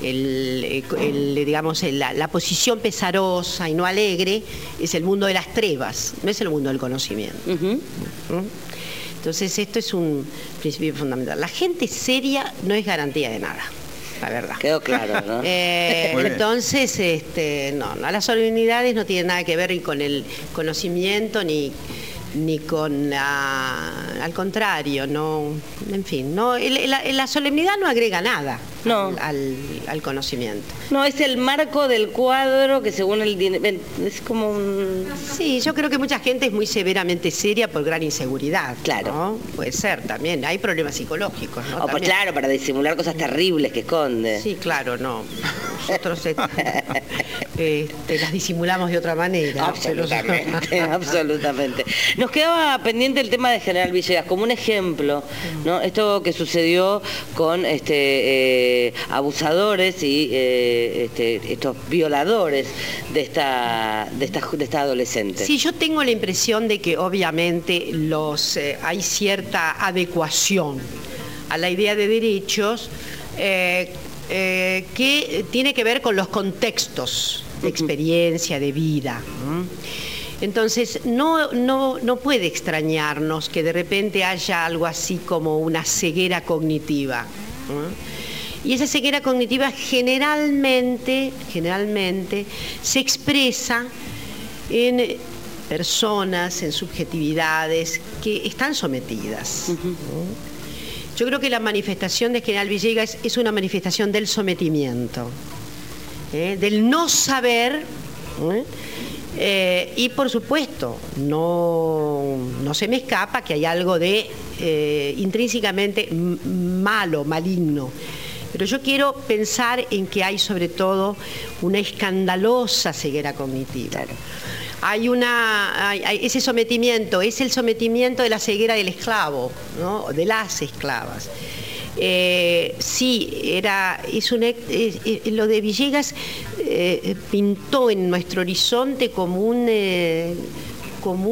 El, el, digamos, el, la, la posición pesarosa y no alegre es el mundo de las trevas, no es el mundo del conocimiento. Uh-huh. ¿Mm? Entonces esto es un principio fundamental. La gente seria no es garantía de nada, la verdad. Quedó claro, ¿no? Eh, entonces, este, no, no, las solemnidades no tienen nada que ver ni con el conocimiento ni... ni con la, al contrario, no, en fin, no, el, la, la solemnidad no agrega nada no. al, al, al conocimiento. No, es el marco del cuadro que según el es como un... Sí, yo creo que mucha gente es muy severamente seria por gran inseguridad. Claro. ¿no? Puede ser también, hay problemas psicológicos, ¿no? Oh, pues claro, para disimular cosas terribles que esconde. Sí, claro, no. Nosotros este, este, las disimulamos de otra manera. Absolutamente, absolutamente. Nos quedaba pendiente el tema de General Villegas, como un ejemplo, ¿no? Esto que sucedió con este, eh, abusadores y eh, este, estos violadores de esta, de, esta, de esta adolescente. Sí, yo tengo la impresión de que obviamente los, eh, hay cierta adecuación a la idea de derechos eh, eh, que tiene que ver con los contextos de experiencia, de vida. ¿no? Entonces, no, no, no puede extrañarnos que de repente haya algo así como una ceguera cognitiva. ¿eh? Y esa ceguera cognitiva generalmente, generalmente se expresa en personas, en subjetividades que están sometidas. Uh-huh. ¿eh? Yo creo que la manifestación de General Villegas es una manifestación del sometimiento, ¿eh? del no saber, ¿eh? Eh, y por supuesto, no, no se me escapa que hay algo de eh, intrínsecamente malo, maligno. Pero yo quiero pensar en que hay sobre todo una escandalosa ceguera cognitiva. Claro. Hay una, hay, hay ese sometimiento, es el sometimiento de la ceguera del esclavo, ¿no? De las esclavas. Eh, sí, era, es un, es, es, lo de Villegas eh, pintó en nuestro horizonte como un, eh, como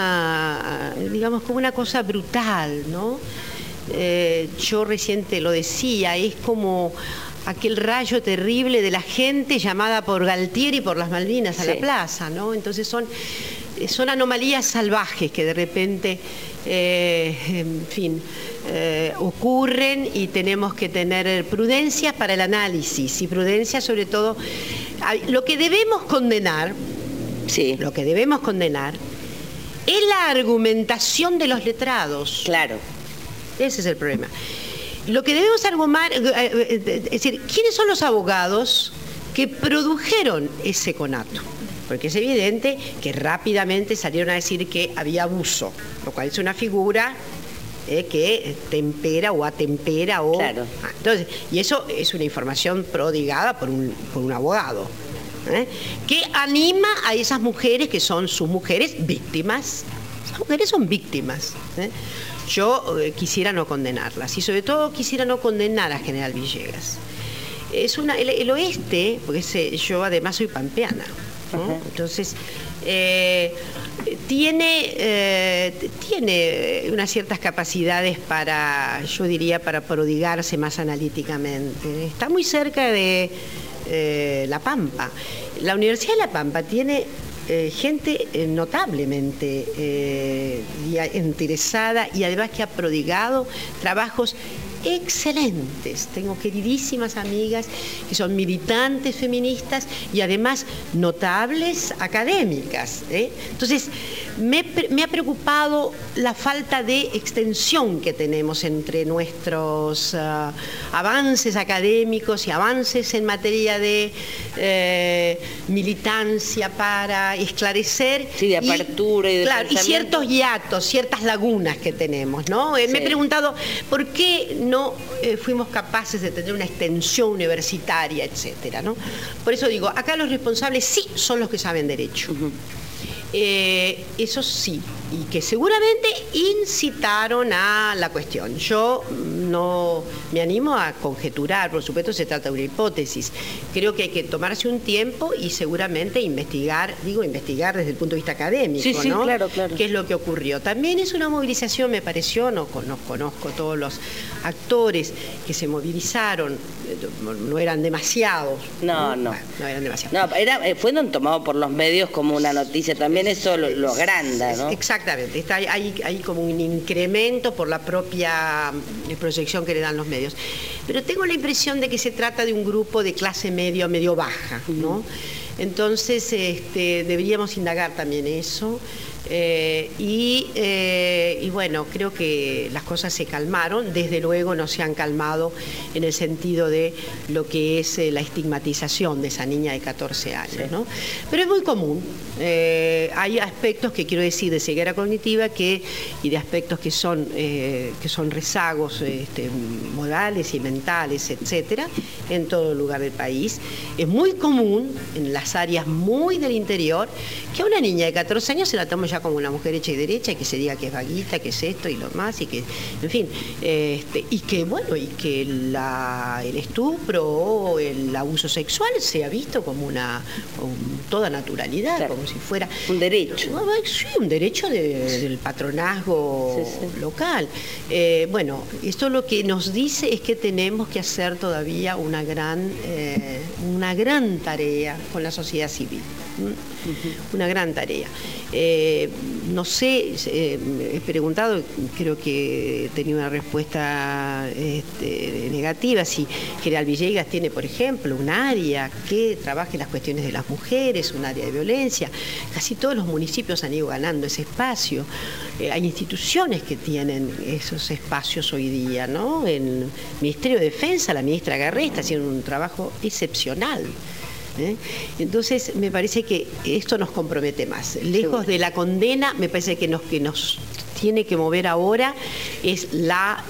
una, digamos, como una cosa brutal, ¿no? Eh, yo reciente lo decía, es como aquel rayo terrible de la gente llamada por Galtieri por las Malvinas a sí. la plaza, ¿no? Entonces son, son anomalías salvajes que de repente, eh, en fin, eh, ocurren y tenemos que tener prudencia para el análisis y prudencia sobre todo Lo que debemos condenar, sí. lo que debemos condenar es la argumentación de los letrados. Claro. Ese es el problema. Lo que debemos argumentar, es decir, ¿quiénes son los abogados que produjeron ese conato? Porque es evidente que rápidamente salieron a decir que había abuso, lo cual es una figura eh, que tempera o atempera o... Claro. Entonces, y eso es una información prodigada por un, por un abogado, ¿eh? que anima a esas mujeres que son sus mujeres víctimas. Esas mujeres son víctimas, ¿eh? Yo eh, quisiera no condenarlas y sobre todo quisiera no condenar a General Villegas. Es una, el, el oeste, porque es, yo además soy pampeana, ¿no? Uh-huh. Entonces, eh, tiene, eh, tiene unas ciertas capacidades para, yo diría, para prodigarse más analíticamente. Está muy cerca de eh, La Pampa. La Universidad de La Pampa tiene eh, gente eh, notablemente eh, interesada y además que ha prodigado trabajos excelentes. Tengo queridísimas amigas que son militantes feministas y además notables académicas, ¿eh? Entonces, me, me ha preocupado la falta de extensión que tenemos entre nuestros uh, avances académicos y avances en materia de eh, militancia para esclarecer. Sí, de apertura y, y de claro, y ciertos hiatos, ciertas lagunas que tenemos, ¿no? Sí. Me he preguntado, ¿por qué no eh, fuimos capaces de tener una extensión universitaria, etcétera, ¿no? Por eso digo, acá los responsables sí son los que saben derecho. Uh-huh. Eh, eso sí, y que seguramente incitaron a la cuestión. Yo no me animo a conjeturar, por supuesto se trata de una hipótesis. Creo que hay que tomarse un tiempo y seguramente investigar, digo investigar desde el punto de vista académico, sí, sí, ¿no? Claro, claro. ¿Qué es lo que ocurrió? También es una movilización, me pareció, no, no conozco todos los actores que se movilizaron, no eran demasiados. No, no. No, no eran demasiados. No, era, fueron tomados por los medios como una noticia, también eso lo, lo agranda, ¿no? Exactamente, está, hay, hay como un incremento por la propia proyección que le dan los medios. Pero tengo la impresión de que se trata de un grupo de clase medio, medio baja, ¿no? Entonces, este, deberíamos indagar también eso. Eh, y, eh, y bueno, creo que las cosas se calmaron, desde luego no se han calmado en el sentido de lo que es eh, la estigmatización de esa niña de catorce años, ¿no? Pero es muy común, eh, hay aspectos que quiero decir de ceguera cognitiva que, y de aspectos que son, eh, que son rezagos este, morales y mentales, etcétera, en todo lugar del país. Es muy común en las áreas muy del interior que a una niña de catorce años se la toma ya como una mujer hecha y derecha y que se diga que es vaguita, que es esto y lo más y que, en fin, este, y que bueno, y que la, el estupro o el abuso sexual se ha visto como una con toda naturalidad, claro, como si fuera un derecho. Sí, un derecho de, del patronazgo sí, sí. local. Eh, bueno, esto lo que nos dice es que tenemos que hacer todavía una gran, eh, una gran tarea con la sociedad civil. Uh-huh. Una gran tarea. Eh, no sé, eh, he preguntado, creo que he tenido una respuesta este, negativa, si General Villegas tiene, por ejemplo, un área que trabaje las cuestiones de las mujeres, un área de violencia. Casi todos los municipios han ido ganando ese espacio. Eh, hay instituciones que tienen esos espacios hoy día, ¿no? El Ministerio de Defensa, la ministra Garré está haciendo un trabajo excepcional. ¿Eh? Entonces me parece que esto nos compromete más. Lejos de la condena, me parece que nos, que nos tiene que mover ahora es la,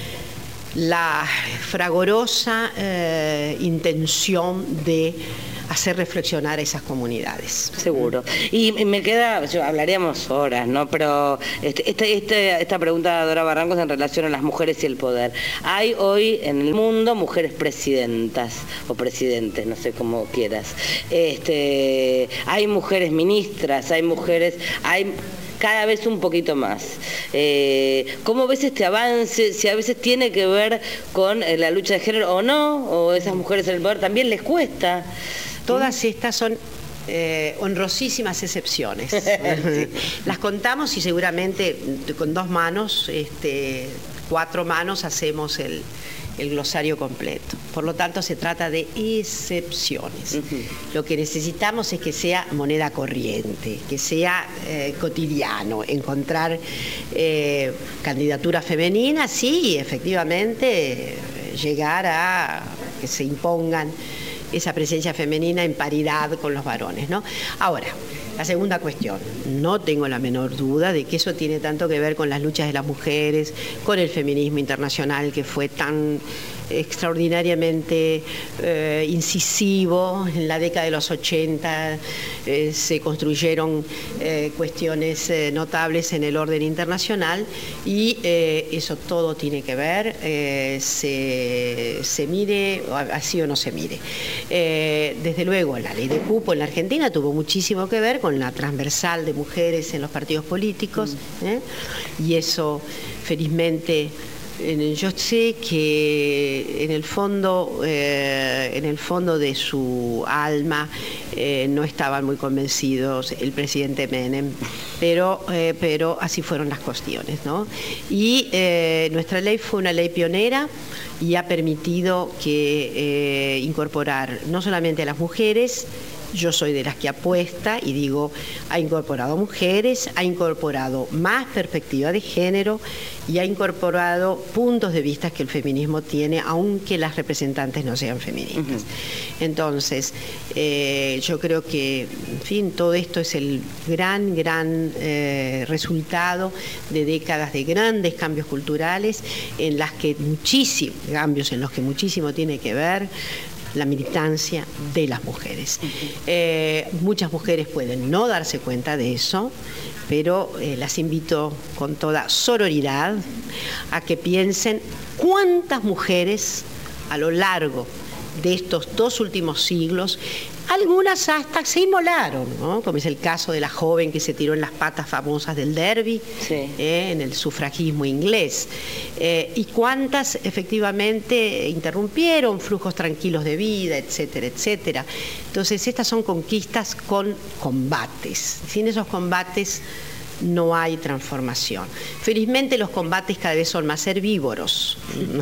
la fragorosa eh, intención de hacer reflexionar a esas comunidades. Seguro. Y me queda, yo, hablaríamos horas, ¿no? Pero este, este, este, esta pregunta de Dora Barrancos en relación a las mujeres y el poder. Hay hoy en el mundo mujeres presidentas o presidentes, no sé cómo quieras. Este, hay mujeres ministras, hay mujeres, hay cada vez un poquito más. Eh, ¿Cómo ves este avance? Si a veces tiene que ver con eh, la lucha de género o no, o esas mujeres en el poder también les cuesta. Todas estas son eh, honrosísimas excepciones. Sí. Las contamos y seguramente con dos manos, este, cuatro manos hacemos el, el glosario completo. Por lo tanto, se trata de excepciones. Uh-huh. Lo que necesitamos es que sea moneda corriente, que sea eh, cotidiano, encontrar eh, candidatura femenina, sí, efectivamente, eh, llegar a que se impongan esa presencia femenina en paridad con los varones, ¿no? Ahora, la segunda cuestión, no tengo la menor duda de que eso tiene tanto que ver con las luchas de las mujeres, con el feminismo internacional que fue tan extraordinariamente eh, incisivo. En la década de los ochenta eh, se construyeron eh, cuestiones eh, notables en el orden internacional y eh, eso todo tiene que ver, eh, se, se mire, así o no se mire. Eh, desde luego, la ley de cupo en la Argentina tuvo muchísimo que ver con la transversal de mujeres en los partidos políticos, ¿eh? Y eso, felizmente, yo sé que en el fondo, eh, en el fondo de su alma eh, no estaban muy convencidos el presidente Menem, pero, eh, pero así fueron las cuestiones, ¿no? Y eh, nuestra ley fue una ley pionera y ha permitido que eh, incorporar no solamente a las mujeres. Yo soy de las que apuesta y digo, ha incorporado mujeres, ha incorporado más perspectiva de género y ha incorporado puntos de vista que el feminismo tiene, aunque las representantes no sean feministas. Uh-huh. Entonces, eh, yo creo que, en fin, todo esto es el gran, gran eh, resultado de décadas de grandes cambios culturales, en las que muchísimos cambios, en los que muchísimo tiene que ver la militancia de las mujeres. Eh, muchas mujeres pueden no darse cuenta de eso, pero eh, las invito con toda sororidad a que piensen cuántas mujeres a lo largo de estos dos últimos siglos, algunas hasta se inmolaron, ¿no? Como es el caso de la joven que se tiró en las patas famosas del Derby, sí. eh, en el sufragismo inglés, eh, y cuántas efectivamente interrumpieron flujos tranquilos de vida, etcétera, etcétera. Entonces, estas son conquistas con combates. Sin esos combates no hay transformación. Felizmente los combates cada vez son más herbívoros,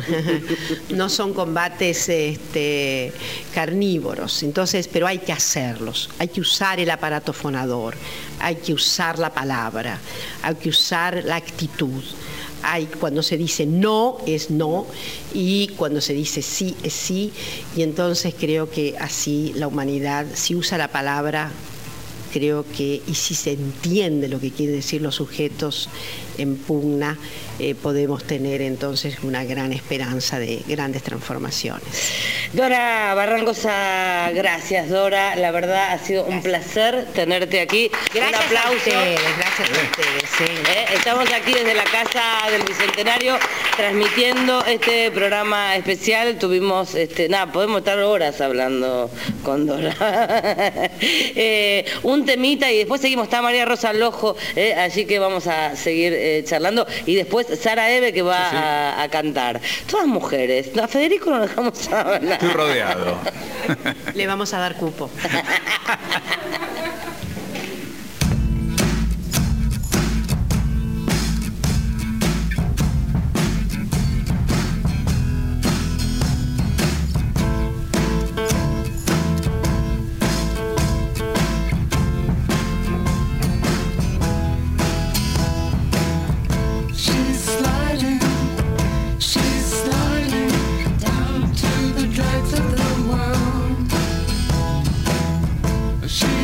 no son combates este, carnívoros, entonces, pero hay que hacerlos, hay que usar el aparato fonador, hay que usar la palabra, hay que usar la actitud. Hay, cuando se dice no, es no, y cuando se dice sí, es sí, y entonces creo que así la humanidad, si usa la palabra, creo que, y si se entiende lo que quieren decir los sujetos en pugna, eh, podemos tener entonces una gran esperanza de grandes transformaciones. Dora Barrancosa, gracias Dora, la verdad ha sido gracias. Un placer tenerte aquí. Gracias un aplauso. a ustedes, gracias a ustedes. Sí. Eh, estamos aquí desde la Casa del Bicentenario transmitiendo este programa especial. Tuvimos, este, nada, podemos estar horas hablando con Dora. eh, un temita y después seguimos, está María Rosa Lojo, eh, así que vamos a seguir eh, charlando, y después Sara Eve que va sí, sí. A, a cantar. Todas mujeres, a Federico no dejamos hablar. Estoy rodeado. Le vamos a dar cupo. She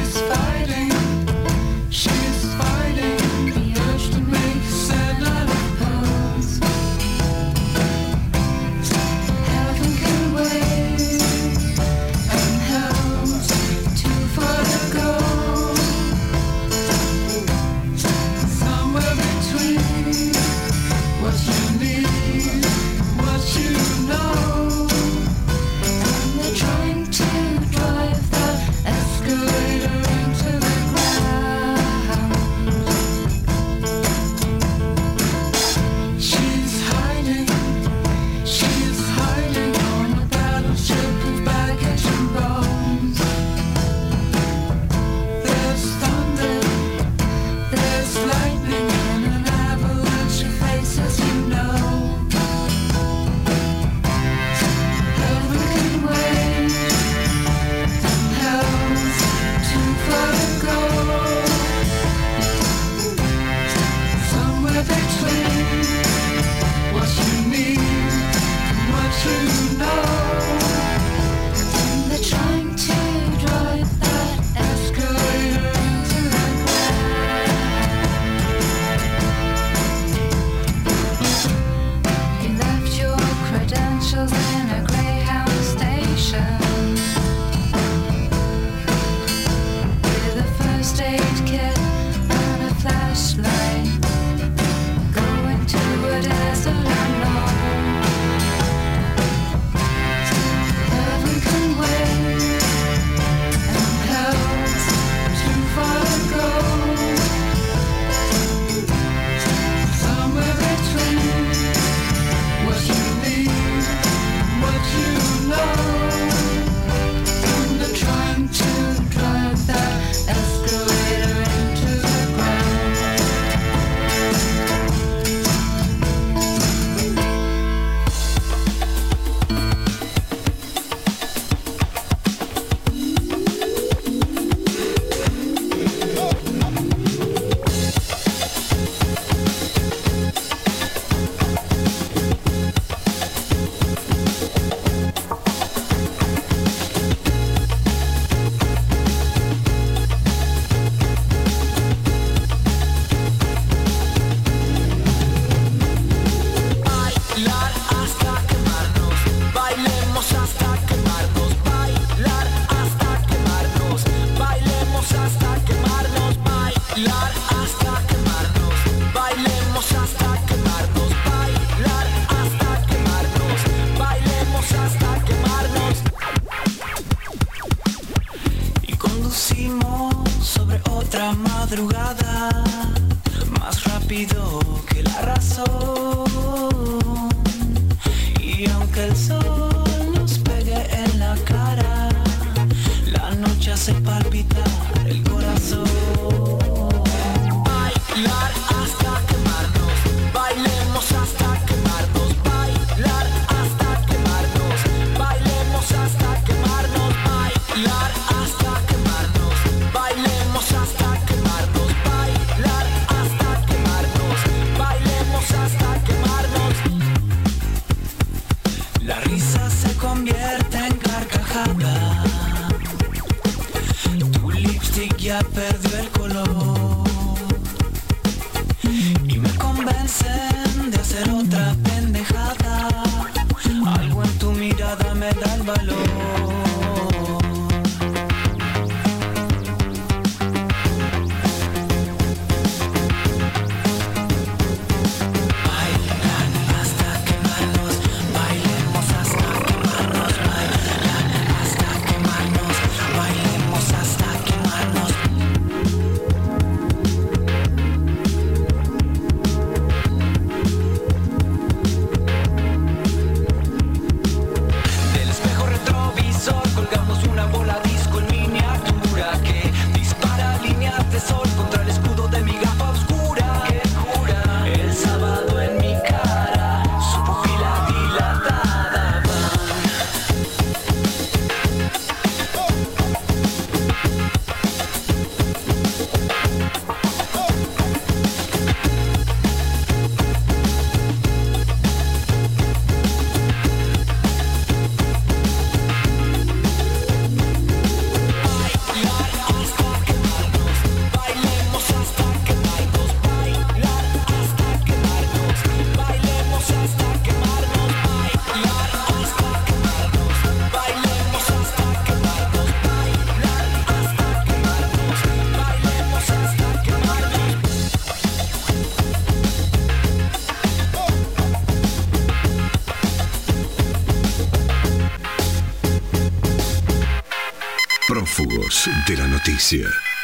madrugada, más rápido que la razón. Y aunque el sol nos pegue en la cara, la noche hace palpitar el corazón. Bailar hasta quemarnos, bailemos hasta quemarnos, bailar hasta quemarnos, bailemos hasta quemarnos, bailar hasta quemarnos, bailemos hasta quemarnos, bailar hasta quemarnos, bailemos hasta quemarnos. La risa se convierte en carcajada, tu lipstick ya perdió el color y me convencen de hacer otra pendejada. Algo en tu mirada me da el valor. Prófugos de la noticia.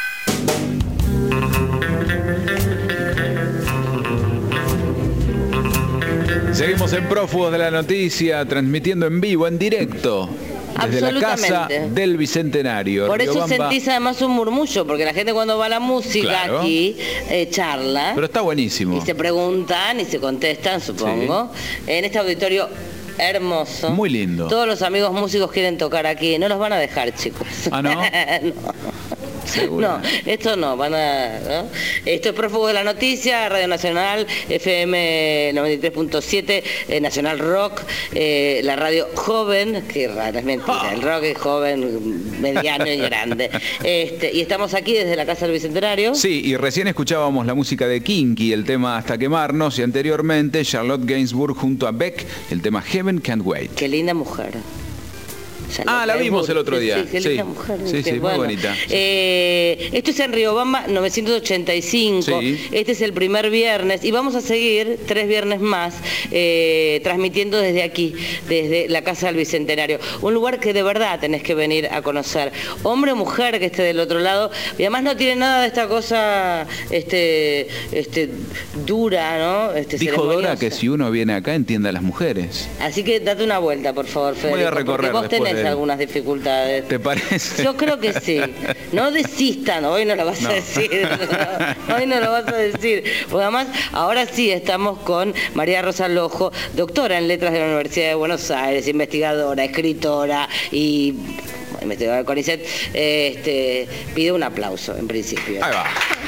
Seguimos en Prófugos de la Noticia, transmitiendo en vivo, en directo, desde la Casa del Bicentenario. Por eso Riobamba. sentís además un murmullo, porque la gente cuando va a la música Claro. aquí eh, charla. Pero está buenísimo. Y se preguntan y se contestan, supongo, sí. En este auditorio hermoso. Muy lindo. Todos los amigos músicos quieren tocar aquí. No los van a dejar, chicos. ¿Ah, no? No. ¿Segura? No, esto no, van a... ¿no? Esto es Prófugo de la Noticia, Radio Nacional, F M noventa y tres punto siete, eh, Nacional Rock, eh, la radio joven, que raro, es mentira, el rock es joven, mediano y grande. Este, y estamos aquí desde la Casa del Bicentenario. Sí, y recién escuchábamos la música de Kinky, el tema Hasta Quemarnos, y anteriormente Charlotte Gainsbourg junto a Beck, el tema Heaven Can't Wait. Qué linda mujer. Ah, la vimos el otro día. Sí, qué linda mujer. Sí, sí, bueno, muy bonita. Eh, esto es en Riobamba novecientos ochenta y cinco. Sí. Este es el primer viernes y vamos a seguir tres viernes más eh, transmitiendo desde aquí, desde la Casa del Bicentenario. Un lugar que de verdad tenés que venir a conocer. Hombre o mujer que esté del otro lado. Y además no tiene nada de esta cosa este, este, dura, ¿no? Este, Dijo Dora que si uno viene acá entiende a las mujeres. Así que date una vuelta, por favor, Federico. Voy a recorrer porque vos después tenés de... algunas dificultades. ¿Te parece? Yo creo que sí. No desistan, hoy no lo vas No. a decir. Hoy no lo vas a decir. Porque además, ahora sí estamos con María Rosa Lojo, doctora en letras de la Universidad de Buenos Aires, investigadora, escritora y investigadora del CONICET. Este, pide un aplauso en principio. Ahí va.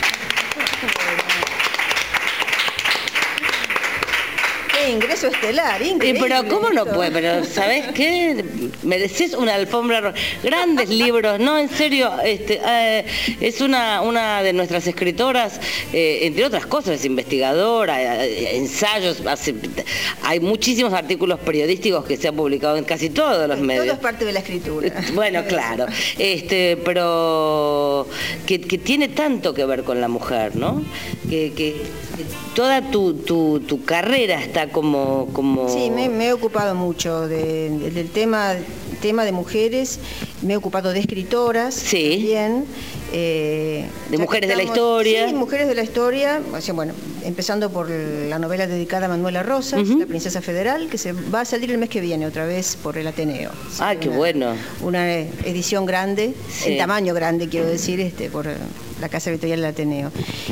Ingreso estelar, increíble. Eh, pero ¿cómo no puede? Pero ¿sabés qué? Mereces una alfombra roja. Grandes libros, no, en serio, este, eh, es una, una de nuestras escritoras, eh, entre otras cosas, es investigadora, eh, ensayos, hace, hay muchísimos artículos periodísticos que se han publicado en casi todos los medios. Todo es parte de la escritura. Bueno, claro, este, pero que, que tiene tanto que ver con la mujer, ¿no? Que, que, que toda tu, tu, tu carrera está como... como... Sí, me, me he ocupado mucho de, de, del tema, tema de mujeres, me he ocupado de escritoras sí. también. Eh, de mujeres estamos, de la historia. Sí, mujeres de la historia, o sea, bueno, empezando por la novela dedicada a Manuela Rosas, uh-huh. La Princesa Federal, que se va a salir el mes que viene otra vez por el Ateneo. Ah, sí, qué una, bueno. Una edición grande, sí. En tamaño grande, quiero decir, este, por la Casa Editorial del Ateneo.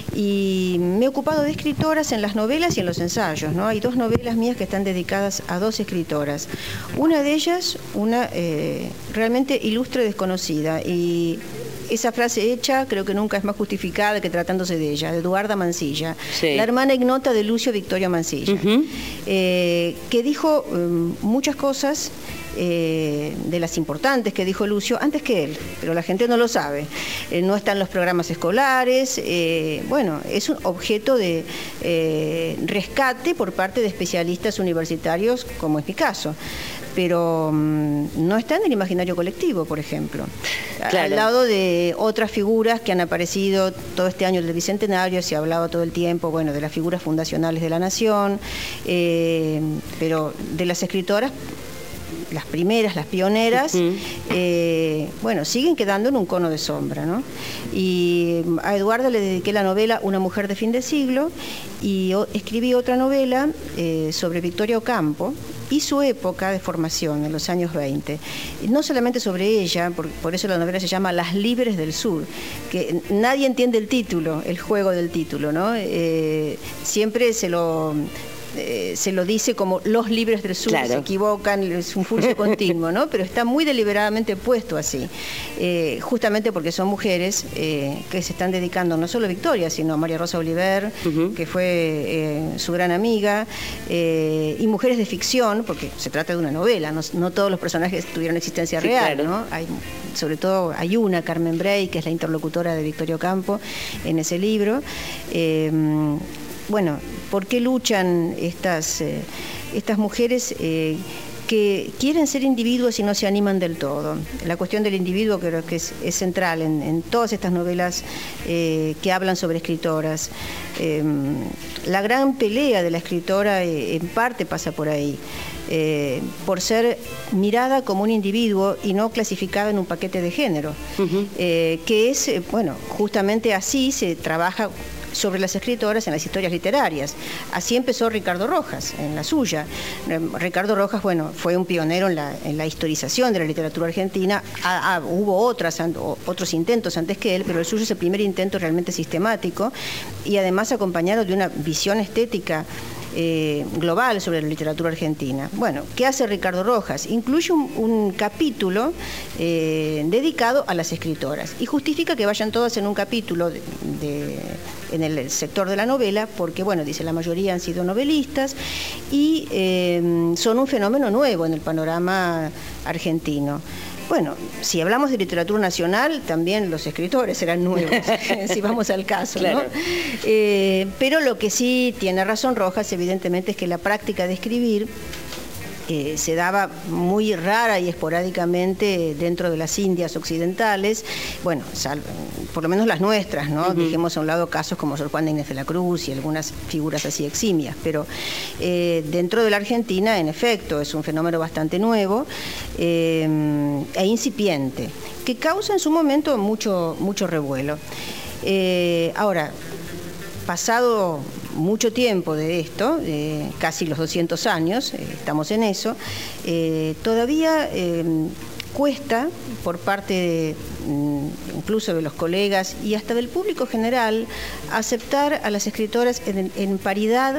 Y me he ocupado de escritoras en las novelas y en los ensayos, ¿no? Hay dos novelas mías que están dedicadas a dos escritoras. Una de ellas, una eh, realmente ilustre desconocida, y esa frase hecha creo que nunca es más justificada que tratándose de ella, de Eduarda Mansilla, sí. La hermana ignota de Lucio Victorio Mansilla, uh-huh. eh, que dijo um, muchas cosas eh, de las importantes que dijo Lucio antes que él, pero la gente no lo sabe. Eh, no está en los programas escolares, eh, bueno, es un objeto de eh, rescate por parte de especialistas universitarios, como es mi caso. Pero um, no está en el imaginario colectivo, por ejemplo. Claro. Al lado de otras figuras que han aparecido todo este año del Bicentenario, se ha hablado todo el tiempo, bueno, de las figuras fundacionales de la nación, eh, pero de las escritoras, las primeras, las pioneras, uh-huh. eh, bueno, siguen quedando en un cono de sombra, ¿no? Y a Eduarda le dediqué la novela Una mujer de fin de siglo, y o, escribí otra novela eh, sobre Victoria Ocampo y su época de formación en los años veinte. No solamente sobre ella, por, por eso la novela se llama Las Libres del Sur, que nadie entiende el título, el juego del título, ¿no? Eh, siempre se lo... Eh, se lo dice como Los Libres del Sur, claro. Se equivocan, es un furcio continuo, ¿no? Pero está muy deliberadamente puesto así, eh, justamente porque son mujeres eh, que se están dedicando no solo a Victoria, sino a María Rosa Oliver, uh-huh. que fue eh, su gran amiga, eh, y mujeres de ficción, porque se trata de una novela, no, no todos los personajes tuvieron existencia sí, real, claro. ¿no? Hay, sobre todo hay una, Carmen Bray, que es la interlocutora de Victoria Ocampo en ese libro. Eh, bueno, ¿por qué luchan estas, eh, estas mujeres eh, que quieren ser individuos y no se animan del todo? La cuestión del individuo creo que es, es central en, en todas estas novelas eh, que hablan sobre escritoras. Eh, la gran pelea de la escritora eh, en parte pasa por ahí. Eh, por ser mirada como un individuo y no clasificada en un paquete de género, uh-huh. eh, que es, eh, bueno, justamente así se trabaja sobre las escritoras en las historias literarias. Así empezó Ricardo Rojas, en la suya. Ricardo Rojas, bueno, fue un pionero en la, en la historización de la literatura argentina. Ah, ah, hubo otras, otros intentos antes que él, pero el suyo es el primer intento realmente sistemático y además acompañado de una visión estética Eh, global sobre la literatura argentina. Bueno, ¿qué hace Ricardo Rojas? Incluye un, un capítulo eh, dedicado a las escritoras y justifica que vayan todas en un capítulo de, de, en el sector de la novela, porque, bueno, dice, la mayoría han sido novelistas y eh, son un fenómeno nuevo en el panorama argentino. Bueno, si hablamos de literatura nacional, también los escritores serán nuevos, si vamos al caso, claro. ¿no? Eh, pero lo que sí tiene razón Rojas, evidentemente, es que la práctica de escribir Eh, se daba muy rara y esporádicamente dentro de las Indias occidentales, bueno, sal, por lo menos las nuestras, ¿no? Uh-huh. Dejemos a un lado casos como Sor Juana Inés de la Cruz y algunas figuras así eximias, pero eh, dentro de la Argentina, en efecto, es un fenómeno bastante nuevo eh, e incipiente, que causa en su momento mucho, mucho revuelo. Eh, ahora, pasado mucho tiempo de esto, eh, casi los doscientos años, eh, estamos en eso, eh, todavía eh, cuesta por parte de, incluso de los colegas y hasta del público general, aceptar a las escritoras en, en paridad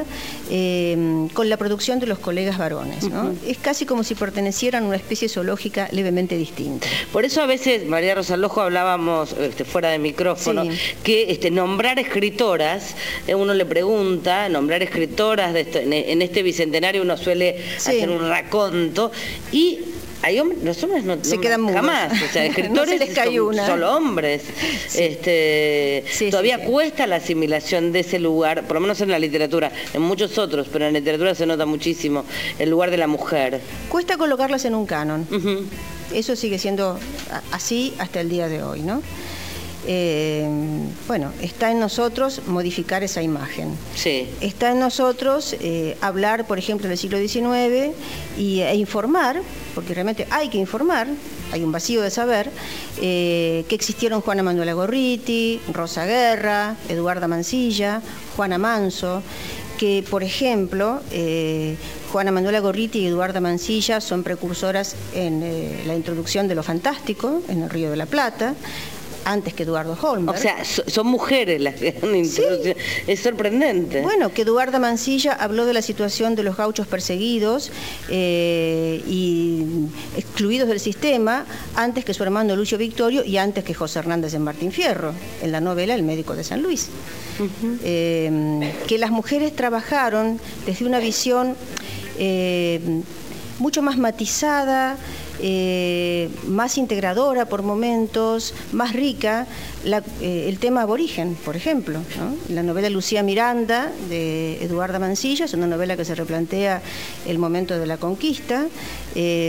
eh, con la producción de los colegas varones, ¿no? Uh-huh. Es casi como si pertenecieran a una especie zoológica levemente distinta. Por eso a veces, María Rosa Lojo, hablábamos este, fuera de micrófono, sí. que este, nombrar escritoras, eh, uno le pregunta, nombrar escritoras de esto, en, en este bicentenario uno suele sí. hacer un raconto y hay hombres, los hombres no se no, quedan jamás, o sea, escritores no son una. solo hombres. Sí. Este, sí, todavía sí, sí. cuesta la asimilación de ese lugar, por lo menos en la literatura, en muchos otros, pero en la literatura se nota muchísimo el lugar de la mujer. Cuesta colocarlas en un canon. Uh-huh. Eso sigue siendo así hasta el día de hoy, ¿no? eh, bueno, está en nosotros modificar esa imagen. Sí. Está en nosotros eh, hablar, por ejemplo, del siglo diecinueve y, e informar, porque realmente hay que informar, hay un vacío de saber, eh, que existieron Juana Manuela Gorriti, Rosa Guerra, Eduarda Mansilla, Juana Manso, que, por ejemplo, eh, Juana Manuela Gorriti y Eduarda Mansilla son precursoras en eh, la introducción de lo fantástico en el Río de la Plata, antes que Eduardo Holmberg. O sea, so, son mujeres las que han introducido. Sí. Es sorprendente. Bueno, que Eduarda Mansilla habló de la situación de los gauchos perseguidos eh, y excluidos del sistema antes que su hermano Lucio Victorio y antes que José Hernández en Martín Fierro, en la novela El médico de San Luis. Uh-huh. eh, que las mujeres trabajaron desde una visión eh, mucho más matizada, Eh, más integradora por momentos, más rica, la, eh, el tema aborigen, por ejemplo, ¿no? La novela Lucía Miranda de Eduarda Mansilla es una novela que se replantea el momento de la conquista, eh,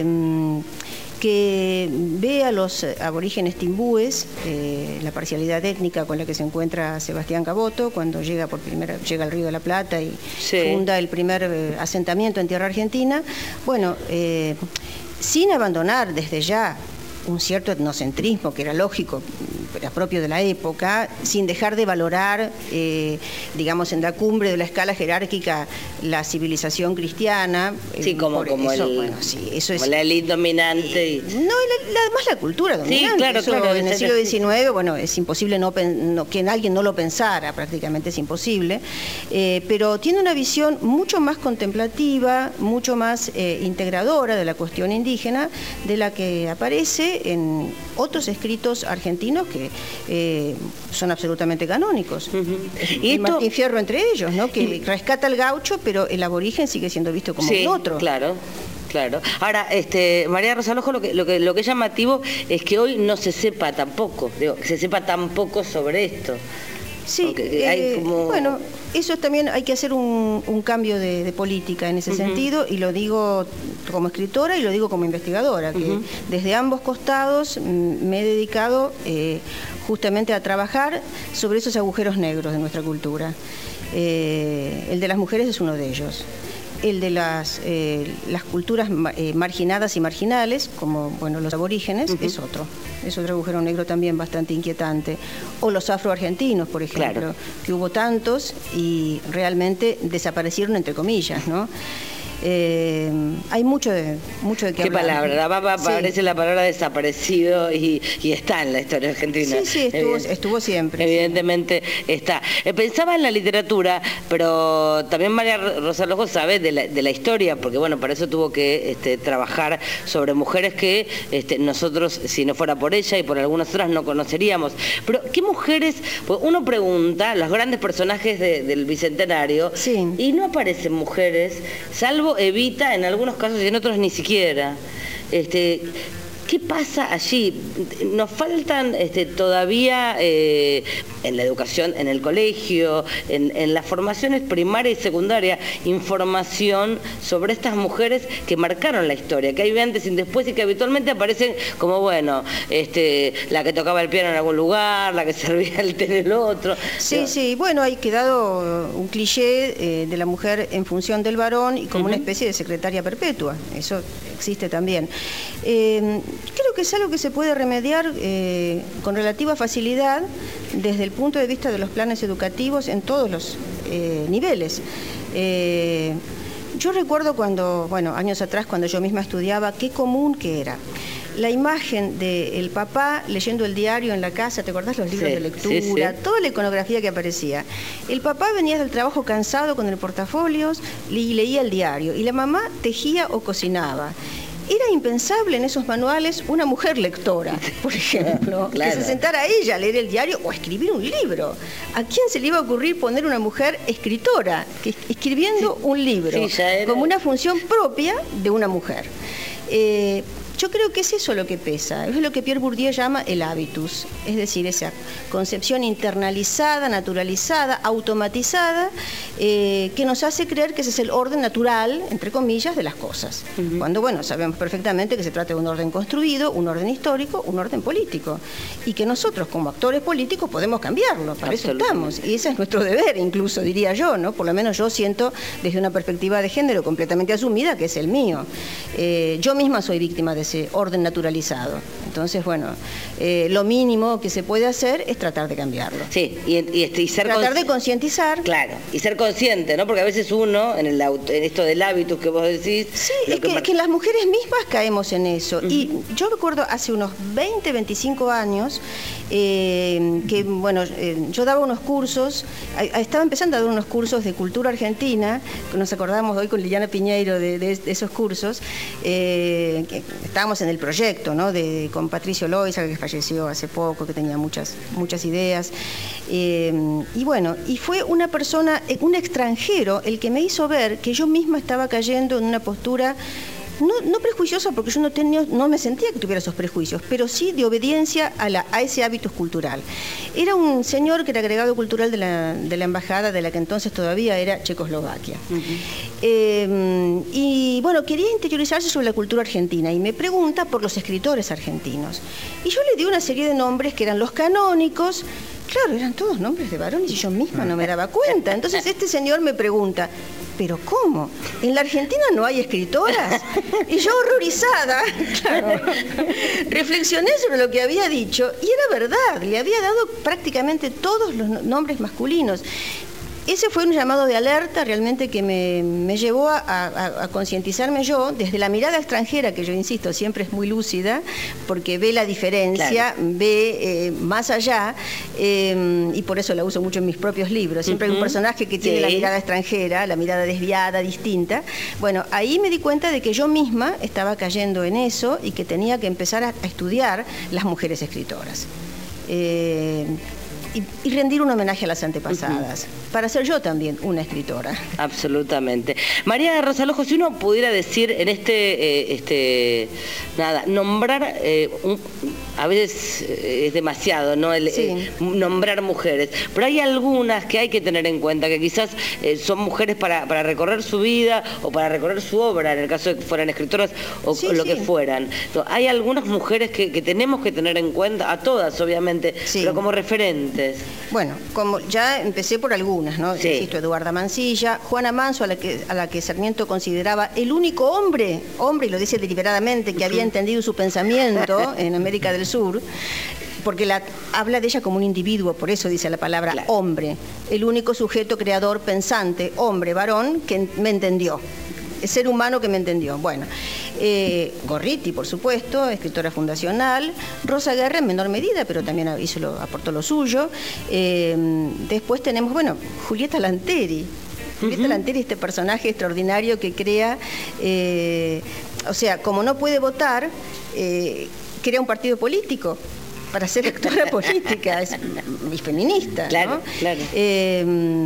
que ve a los aborígenes timbúes, eh, la parcialidad étnica con la que se encuentra Sebastián Caboto cuando llega por primera llega al Río de la Plata y sí. funda el primer eh, asentamiento en tierra argentina. Bueno, eh, sin abandonar desde ya un cierto etnocentrismo que era lógico, era propio de la época, sin dejar de valorar, eh, digamos, en la cumbre de la escala jerárquica, la civilización cristiana. Sí, como, como, eso, el, bueno, sí, eso es, como la élite dominante. Y... No, la, la, además la cultura dominante. Sí, claro, eso, claro. En el siglo diecinueve, bueno, es imposible no, no, que alguien no lo pensara, prácticamente es imposible, eh, pero tiene una visión mucho más contemplativa, mucho más eh, integradora de la cuestión indígena, de la que aparece en otros escritos argentinos que eh, son absolutamente canónicos. Uh-huh. Y, y esto... Martín Fierro entre ellos, ¿no? Que y... rescata al gaucho, pero el aborigen sigue siendo visto como sí, un otro. Claro. Claro. Ahora, este, María Rosa Lojo, lo que, lo que lo que es llamativo es que hoy no se sepa tampoco, digo, que se sepa tan poco sobre esto. Sí, hay eh, como... bueno, eso también hay que hacer un, un cambio de, de política en ese uh-huh. sentido, y lo digo como escritora y lo digo como investigadora, que uh-huh. desde ambos costados me he dedicado eh, justamente a trabajar sobre esos agujeros negros de nuestra cultura. Eh, el de las mujeres es uno de ellos. El de las, eh, las culturas eh, marginadas y marginales, como bueno los aborígenes, uh-huh. es otro. Es otro agujero negro también bastante inquietante. O los afroargentinos, por ejemplo, claro. que hubo tantos y realmente desaparecieron entre comillas, ¿no? Eh, hay mucho de mucho de qué, ¿Qué hablar. palabra? Va, va, sí. Aparece la palabra desaparecido y, y está en la historia argentina. Sí, sí, estuvo, Evident, estuvo siempre. Evidentemente sí. está. Eh, pensaba en la literatura, pero también María Rosa Lojo sabe de la, de la historia, porque bueno, para eso tuvo que este, trabajar sobre mujeres que este, nosotros, si no fuera por ella y por algunas otras, no conoceríamos. Pero, ¿qué mujeres? Pues uno pregunta, los grandes personajes de, del Bicentenario, sí. y no aparecen mujeres, salvo Evita en algunos casos y en otros ni siquiera. Este, ¿qué pasa allí? Nos faltan este, todavía eh, en la educación, en el colegio, en, en las formaciones primaria y secundaria, información sobre estas mujeres que marcaron la historia, que hay antes y después y que habitualmente aparecen como, bueno, este, la que tocaba el piano en algún lugar, la que servía el té en el otro. Sí, no. sí, bueno, hay quedado un cliché eh, de la mujer en función del varón y como uh-huh. una especie de secretaria perpetua. Eso existe también. Eh, Creo que es algo que se puede remediar eh, con relativa facilidad desde el punto de vista de los planes educativos en todos los eh, niveles. Eh, yo recuerdo cuando, bueno, años atrás, cuando yo misma estudiaba, qué común que era. La imagen del papá leyendo el diario en la casa, ¿te acordás los libros sí, de lectura? Sí, sí. Toda la iconografía que aparecía. El papá venía del trabajo cansado con el portafolios y leía el diario. Y la mamá tejía o cocinaba. Era impensable en esos manuales una mujer lectora, por ejemplo, claro. que se sentara ella a leer el diario o a escribir un libro. ¿A quién se le iba a ocurrir poner una mujer escritora, que, escribiendo sí. un libro, sí, era... como una función propia de una mujer? Eh, yo creo que es eso lo que pesa, es lo que Pierre Bourdieu llama el hábitus, es decir, esa concepción internalizada, naturalizada, automatizada, eh, que nos hace creer que ese es el orden natural, entre comillas, de las cosas. Uh-huh. Cuando, bueno, sabemos perfectamente que se trata de un orden construido, un orden histórico, un orden político, y que nosotros como actores políticos podemos cambiarlo, para eso estamos, y ese es nuestro deber, incluso diría yo, ¿no? Por lo menos yo siento desde una perspectiva de género completamente asumida que es el mío. Eh, yo misma soy víctima de ese orden naturalizado. Entonces, bueno, eh, lo mínimo que se puede hacer es tratar de cambiarlo. Sí, y, y, y ser tratar de concientizar. Claro, y ser consciente, ¿no? Porque a veces uno, en, el, en esto del hábitus que vos decís... Sí, es que, que, que las mujeres mismas caemos en eso. Uh-huh. Y yo recuerdo hace unos veinte, veinticinco años, eh, que, bueno, eh, yo daba unos cursos, a, estaba empezando a dar unos cursos de cultura argentina, que nos acordamos hoy con Liliana Piñeiro de, de, de esos cursos, eh, que estábamos en el proyecto, ¿no? De, con Patricio Loiza, que falleció hace poco, que tenía muchas, muchas ideas. Eh, y bueno, y fue una persona, un extranjero, el que me hizo ver que yo misma estaba cayendo en una postura No, no prejuiciosa, porque yo no, tenía, no me sentía que tuviera esos prejuicios, pero sí de obediencia a, la, a ese hábitus cultural. Era un señor que era agregado cultural de la, de la embajada de la que entonces todavía era Checoslovaquia. Uh-huh. eh, y bueno, quería interiorizarse sobre la cultura argentina y me pregunta por los escritores argentinos. Y yo le di una serie de nombres que eran los canónicos. Claro, eran todos nombres de varones y yo misma no me daba cuenta. Entonces este señor me pregunta, ¿pero cómo? ¿En la Argentina no hay escritoras? Y yo horrorizada, claro, reflexioné sobre lo que había dicho y era verdad, le había dado prácticamente todos los nombres masculinos. Ese fue un llamado de alerta realmente que me, me llevó a, a, a concientizarme yo, desde la mirada extranjera, que yo insisto, siempre es muy lúcida, porque ve la diferencia, claro. ve eh, más allá, eh, y por eso la uso mucho en mis propios libros. Siempre uh-huh. hay un personaje que tiene sí. la mirada extranjera, la mirada desviada, distinta. Bueno, ahí me di cuenta de que yo misma estaba cayendo en eso y que tenía que empezar a, a estudiar las mujeres escritoras. Eh, Y, y rendir un homenaje a las antepasadas, uh-huh. para ser yo también una escritora. Absolutamente. María Rosalojo, si uno pudiera decir en este, eh, este nada, nombrar, eh, un, a veces eh, es demasiado, ¿no? El, sí. eh, nombrar mujeres, pero hay algunas que hay que tener en cuenta, que quizás eh, son mujeres para, para recorrer su vida o para recorrer su obra, en el caso de que fueran escritoras o, sí, o lo sí. que fueran. Entonces, hay algunas mujeres que, que tenemos que tener en cuenta, a todas obviamente, sí. pero como referentes. Bueno, como ya empecé por algunas, ¿no? Sí. Insisto, Eduarda Mansilla, Juana Manso, a la que a la que Sarmiento consideraba el único hombre, hombre, y lo dice deliberadamente, que uh-huh. había entendido su pensamiento en América del Sur, porque la, habla de ella como un individuo, por eso dice la palabra claro. hombre, el único sujeto creador pensante, hombre, varón, que me entendió. El ser humano que me entendió. Bueno, eh, Gorriti, por supuesto, escritora fundacional, Rosa Guerra en menor medida, pero también hizo lo, aportó lo suyo. Eh, después tenemos, bueno, Julieta Lanteri. Julieta uh-huh. Lanteri, este personaje extraordinario que crea, eh, o sea, como no puede votar, eh, crea un partido político para ser actora política, es, y feminista, claro, ¿no? Claro. Eh,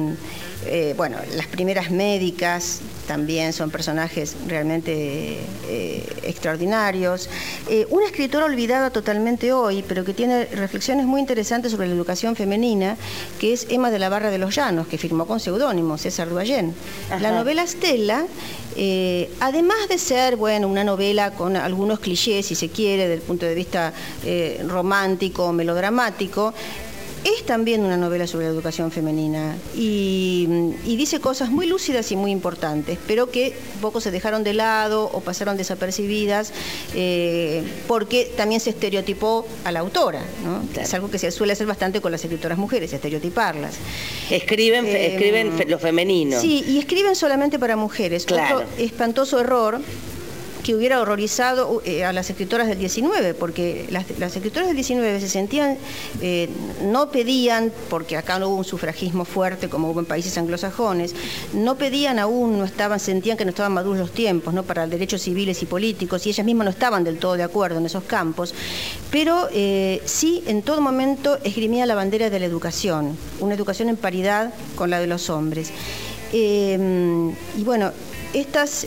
eh, bueno, las primeras médicas también son personajes realmente eh, extraordinarios. Eh, una escritora olvidada totalmente hoy, pero que tiene reflexiones muy interesantes sobre la educación femenina, que es Emma de la Barra de los Llanos, que firmó con seudónimo, César Duallén. La novela Stella, eh, además de ser, bueno, una novela con algunos clichés, si se quiere, desde el punto de vista eh, romántico, melodramático, es también una novela sobre la educación femenina y, y dice cosas muy lúcidas y muy importantes, pero que poco se dejaron de lado o pasaron desapercibidas eh, porque también se estereotipó a la autora, ¿no? Claro. Es algo que se suele hacer bastante con las escritoras mujeres, estereotiparlas. Escriben, eh, escriben fe, lo femenino. Sí, y escriben solamente para mujeres. Claro. Otro espantoso error que hubiera horrorizado eh, a las escritoras del diecinueve, porque las, las escritoras del diecinueve se sentían, eh, no pedían, porque acá no hubo un sufragismo fuerte como hubo en países anglosajones, no pedían aún, no estaban, sentían que no estaban maduros los tiempos, ¿no? Para derechos civiles y políticos, y ellas mismas no estaban del todo de acuerdo en esos campos, pero eh, sí en todo momento esgrimía la bandera de la educación, una educación en paridad con la de los hombres. Eh, y bueno, estas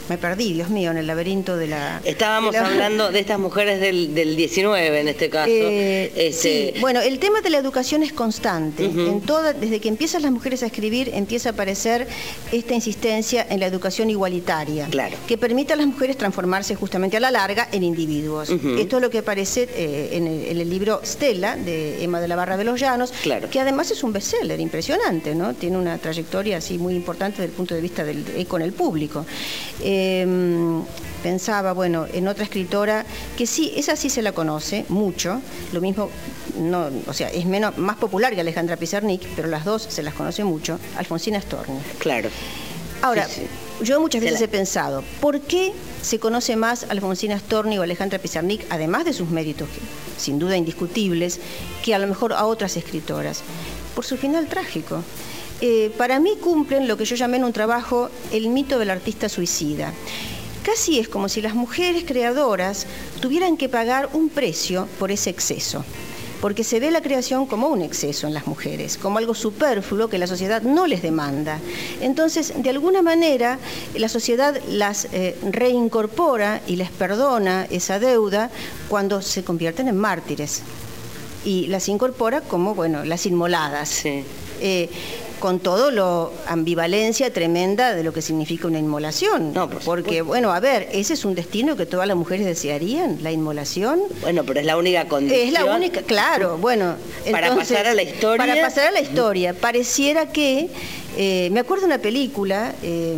me perdí, Dios mío, en el laberinto de la... Estábamos de la... hablando de estas mujeres del, del diecinueve, en este caso. Eh, este... Sí, bueno, el tema de la educación es constante. Uh-huh. En toda, desde que empiezan las mujeres a escribir, empieza a aparecer esta insistencia en la educación igualitaria, claro, que permite a las mujeres transformarse justamente a la larga en individuos. Uh-huh. Esto es lo que aparece eh, en, el, en el libro Stella, de Emma de la Barra de los Llanos, claro, que además es un bestseller impresionante, ¿no? Tiene una trayectoria así muy importante desde el punto de vista del eco en el público. Eh, pensaba, bueno, en otra escritora que sí, esa sí se la conoce mucho, lo mismo, no, o sea, es menos, más popular que Alejandra Pizarnik, pero las dos se las conoce mucho, Alfonsina Storni. Claro. Ahora, sí, sí. yo muchas veces la... he pensado, ¿por qué se conoce más a Alfonsina Storni o Alejandra Pizarnik, además de sus méritos, que, sin duda indiscutibles, que a lo mejor a otras escritoras? Por su final trágico. Eh, para mí cumplen lo que yo llamé en un trabajo el mito del artista suicida. Casi es como si las mujeres creadoras tuvieran que pagar un precio por ese exceso, porque se ve la creación como un exceso en las mujeres, como algo superfluo que la sociedad no les demanda. Entonces, de alguna manera, la sociedad las eh, reincorpora y les perdona esa deuda cuando se convierten en mártires, y las incorpora como, bueno, las inmoladas. Sí. Eh, con todo lo ambivalencia tremenda de lo que significa una inmolación. No, por porque, supuesto. bueno, a ver, ese es un destino que todas las mujeres desearían, la inmolación. Bueno, pero es la única condición. Es la única, claro, bueno. Para entonces, pasar a la historia. Para pasar a la historia. Pareciera que, eh, me acuerdo de una película, eh,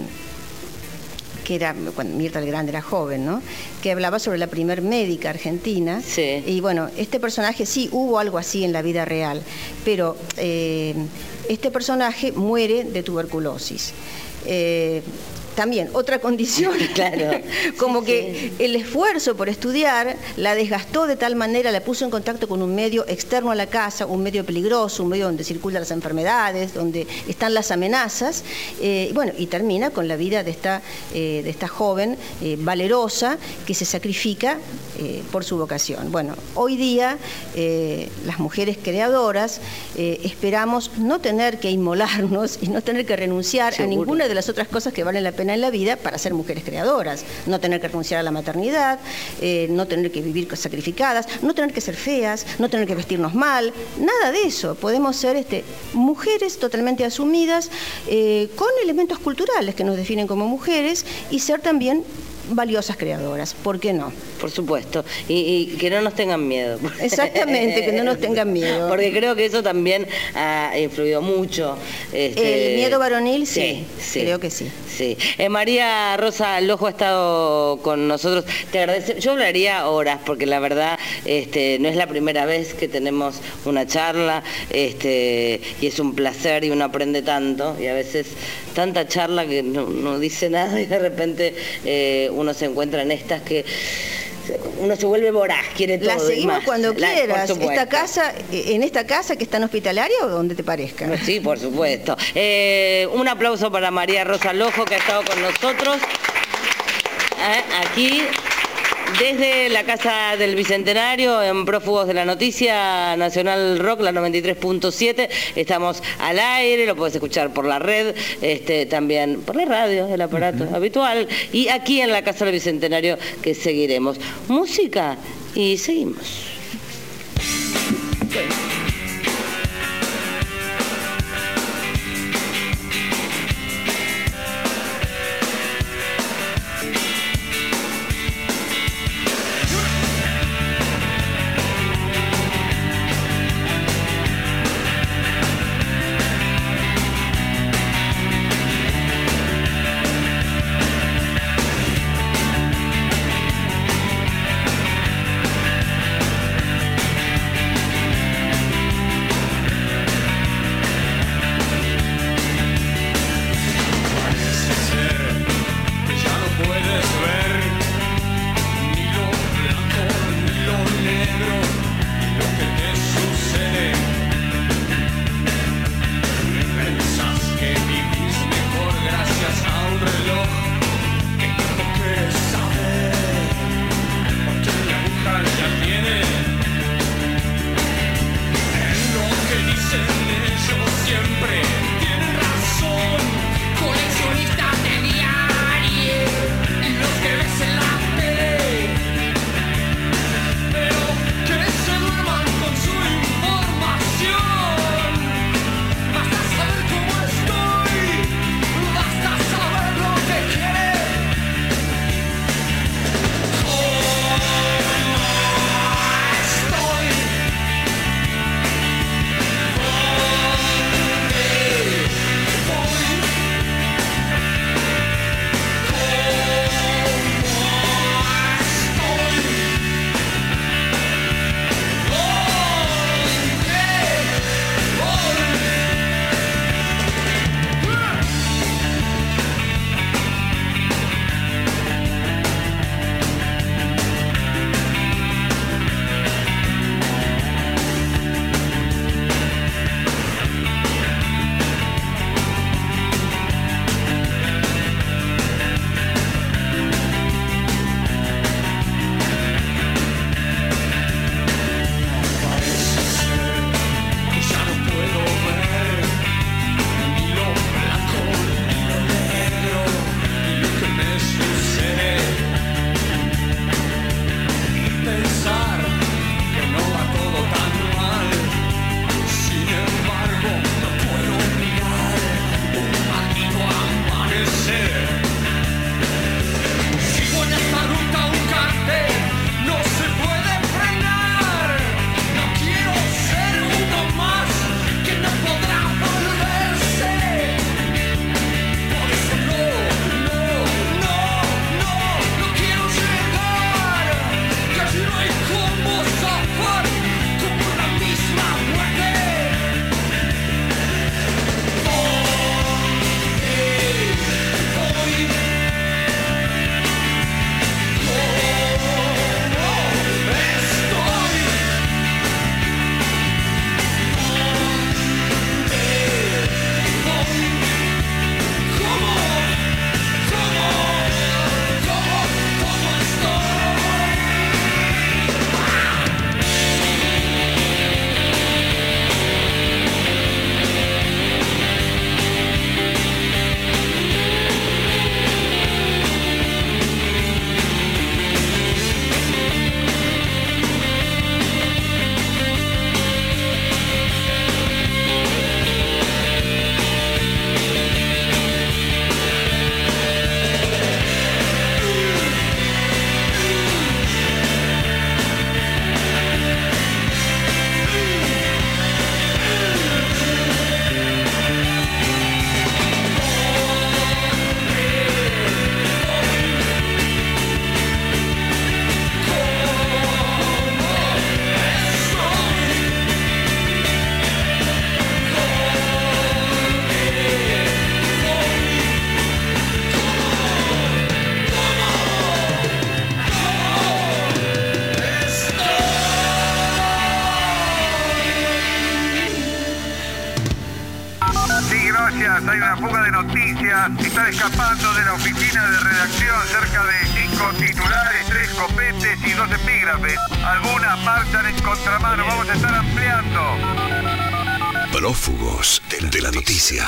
que era cuando Mirta Legrand era joven, ¿no? Que hablaba sobre la primer médica argentina. Sí. Y bueno, este personaje, sí, hubo algo así en la vida real, pero eh, este personaje muere de tuberculosis. Eh, También, otra condición, claro, como sí, que sí. el esfuerzo por estudiar la desgastó de tal manera, la puso en contacto con un medio externo a la casa, un medio peligroso, un medio donde circulan las enfermedades, donde están las amenazas, eh, bueno, y termina con la vida de esta, eh, de esta joven eh, valerosa que se sacrifica eh, por su vocación. Bueno, hoy día eh, las mujeres creadoras eh, esperamos no tener que inmolarnos y no tener que renunciar Seguro. a ninguna de las otras cosas que valen la pena en la vida para ser mujeres creadoras, no tener que renunciar a la maternidad, eh, no tener que vivir sacrificadas, no tener que ser feas, no tener que vestirnos mal, nada de eso. Podemos ser este, mujeres totalmente asumidas, eh, con elementos culturales que nos definen como mujeres y ser también valiosas creadoras, ¿por qué no? Por supuesto, y, y que no nos tengan miedo. Exactamente, que no nos tengan miedo. Porque creo que eso también ha influido mucho. Este... El miedo varonil, sí, sí, sí, creo que sí. Sí. Eh, María Rosa Lojo ha estado con nosotros. Te agradezco. Yo hablaría horas, porque la verdad este, no es la primera vez que tenemos una charla, este, y es un placer y uno aprende tanto, y a veces tanta charla que no, no dice nada y de repente eh, uno se encuentra en estas que uno se vuelve voraz, quiere todo. La seguimos más. cuando La, quieras. Esta casa, en esta casa que está en hospitalaria o donde te parezca. Sí, por supuesto. Eh, un aplauso para María Rosa Lojo, que ha estado con nosotros eh, aquí desde la Casa del Bicentenario en Prófugos de la Noticia Nacional Rock, la noventa y tres punto siete. Estamos al aire, lo puedes escuchar por la red, este, también por la radio, el aparato uh-huh. habitual, y aquí en la Casa del Bicentenario, que seguiremos. Música y seguimos. fuga de noticias. Están escapando de la oficina de redacción cerca de cinco titulares, tres copetes y dos epígrafes. Algunas marchan en contramano. Vamos a estar ampliando. Prófugos de, de la noticia.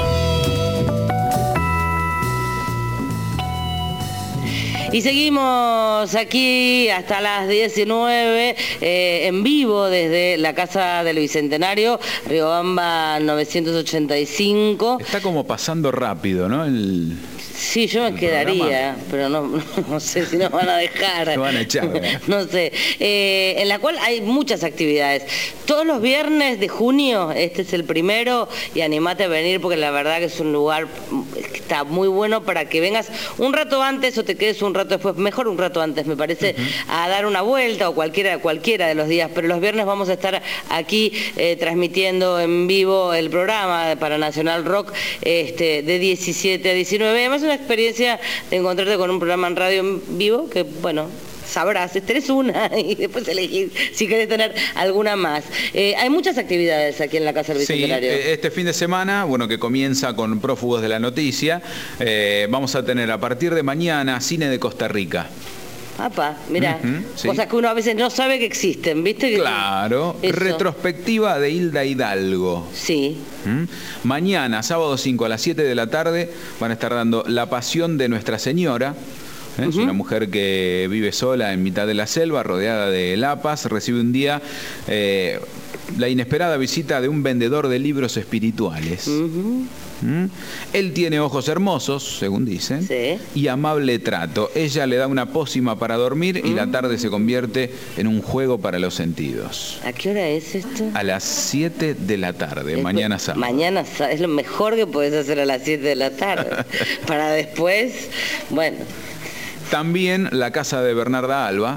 Y seguimos aquí hasta las diecinueve eh, en vivo desde la Casa del Bicentenario, Riobamba novecientos ochenta y cinco. Está como pasando rápido, ¿no? El... Sí, yo me quedaría, pero no, no sé si nos van a dejar. Nos van a echar. No sé. Eh, en la cual hay muchas actividades. Todos los viernes de junio, este es el primero, y animate a venir porque la verdad que es un lugar que está muy bueno para que vengas un rato antes o te quedes un rato después. Mejor un rato antes, me parece, uh-huh. a dar una vuelta o cualquiera, cualquiera de los días. Pero los viernes vamos a estar aquí eh, transmitiendo en vivo el programa para Nacional Rock este, de diecisiete a diecinueve. Además, una experiencia de encontrarte con un programa en radio en vivo que, bueno, sabrás, tenés una y después elegir si querés tener alguna más. Eh, hay muchas actividades aquí en la Casa del Bicentenario. Sí, este fin de semana, bueno, que comienza con Prófugos de la Noticia, eh, vamos a tener a partir de mañana Cine de Costa Rica. Apa, mirá, uh-huh, sí. Cosas que uno a veces no sabe que existen, ¿viste? Que claro, eso. Retrospectiva de Hilda Hidalgo. Sí. ¿Mm? Mañana, sábado cinco a las siete de la tarde, van a estar dando La Pasión de Nuestra Señora. ¿Eh? Uh-huh. Es una mujer que vive sola en mitad de la selva, rodeada de lapas, recibe un día eh, la inesperada visita de un vendedor de libros espirituales. Uh-huh. ¿Mm? Él tiene ojos hermosos, según dicen, sí. y amable trato. Ella le da una pócima para dormir y mm. la tarde se convierte en un juego para los sentidos. ¿A qué hora es esto? A las siete de la tarde, es mañana sábado. Mañana es lo mejor que podés hacer a las siete de la tarde. Para después, bueno. También La Casa de Bernarda Alba.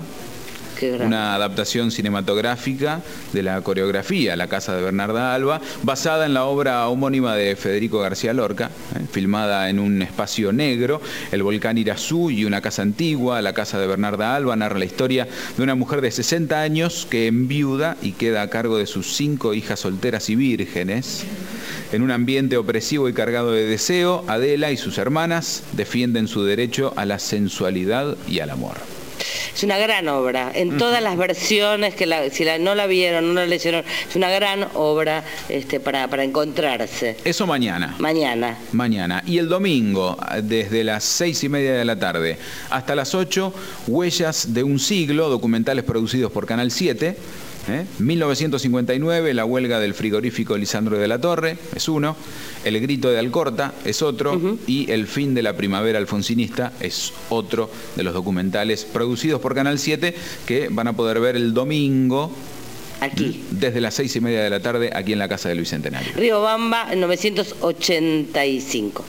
Una adaptación cinematográfica de la coreografía La Casa de Bernarda Alba, basada en la obra homónima de Federico García Lorca, eh, filmada en un espacio negro, el volcán Irazú y una casa antigua. La Casa de Bernarda Alba narra la historia de una mujer de sesenta años que enviuda y queda a cargo de sus cinco hijas solteras y vírgenes. En un ambiente opresivo y cargado de deseo, Adela y sus hermanas defienden su derecho a la sensualidad y al amor. Es una gran obra, en todas las versiones, que la, si la, no la vieron, no la leyeron, es una gran obra este, para, para encontrarse. Eso mañana. Mañana. Mañana. Y el domingo, desde las seis y media de la tarde hasta las ocho, Huellas de un siglo, documentales producidos por Canal siete. ¿Eh? mil novecientos cincuenta y nueve, la huelga del frigorífico Lisandro de la Torre, es uno. El grito de Alcorta es otro. Uh-huh. Y el fin de la primavera alfonsinista es otro de los documentales producidos por Canal siete que van a poder ver el domingo. Aquí. Desde las seis y media de la tarde, aquí en la Casa del Bicentenario. Riobamba novecientos ochenta y cinco.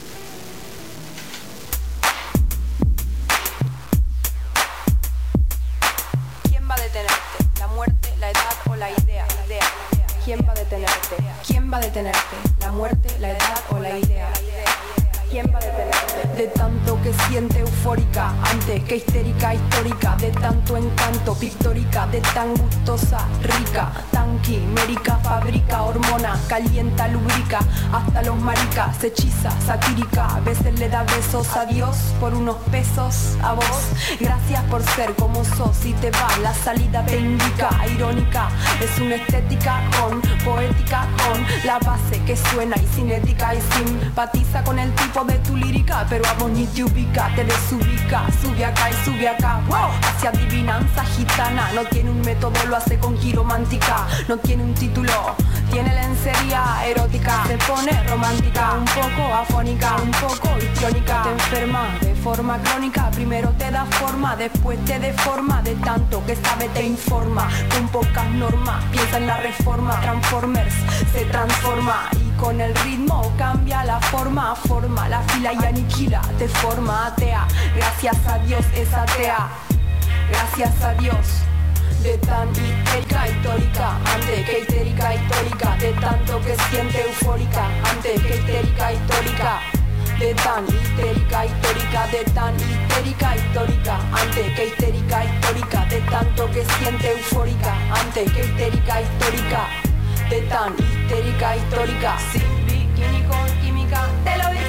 ¿Quién va a detenerte? ¿Quién va a detenerte? ¿La muerte, la edad o la idea? ¿Quién va a detenerte? De tanto que siente eufórica, antes que histérica, histórica, de tanto encanto, pictórica, de tan gustosa, rica, tan quimérica, fabrica, hormona, calienta, lubrica, hasta los maricas, hechiza, satírica, a veces le da besos a Dios por unos pesos a vos. Gracias por ser como sos y te va, la salida te indica, irónica, es una estética con poética, con la base que suena y cinética y simpatiza con el tipo de tu lírica, pero a vos ni te ubica, te desubica, sube acá y sube acá, wow, hacia adivinanza gitana, no tiene un método, lo hace con quiromántica, no tiene un título, tiene lencería erótica, se pone romántica, un poco afónica, un poco histriónica, te enferma de forma crónica, primero te da forma, después te deforma, de tanto que sabe te informa, con pocas normas, piensa en la reforma, Transformers se transforma y con el ritmo cambia la forma, forma la fila y aniquila, te forma atea, gracias a Dios es atea, gracias a Dios. De tan histérica, histórica, antes que histérica, histórica, de tanto que siente eufórica, antes que histérica, histórica, de tan histérica, histórica, de tan histérica, histórica, antes que histérica, histórica, de tanto que siente eufórica, antes que histérica, histórica, de tan histérica, histórica, sin bikini con química, te lo digo.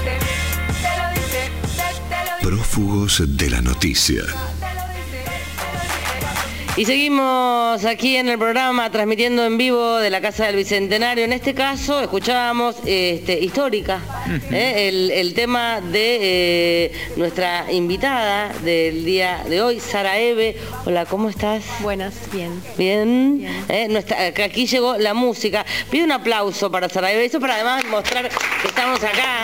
Prófugos de la noticia. Y seguimos aquí en el programa transmitiendo en vivo de la Casa del Bicentenario. En este caso escuchábamos este, Histórica, uh-huh. eh, el, el tema de eh, nuestra invitada del día de hoy, Sara Eve. Hola, ¿cómo estás? Buenas, bien. Bien. bien. Eh, nuestra, aquí llegó la música. Pido un aplauso para Sara Eve, eso para además mostrar que estamos acá.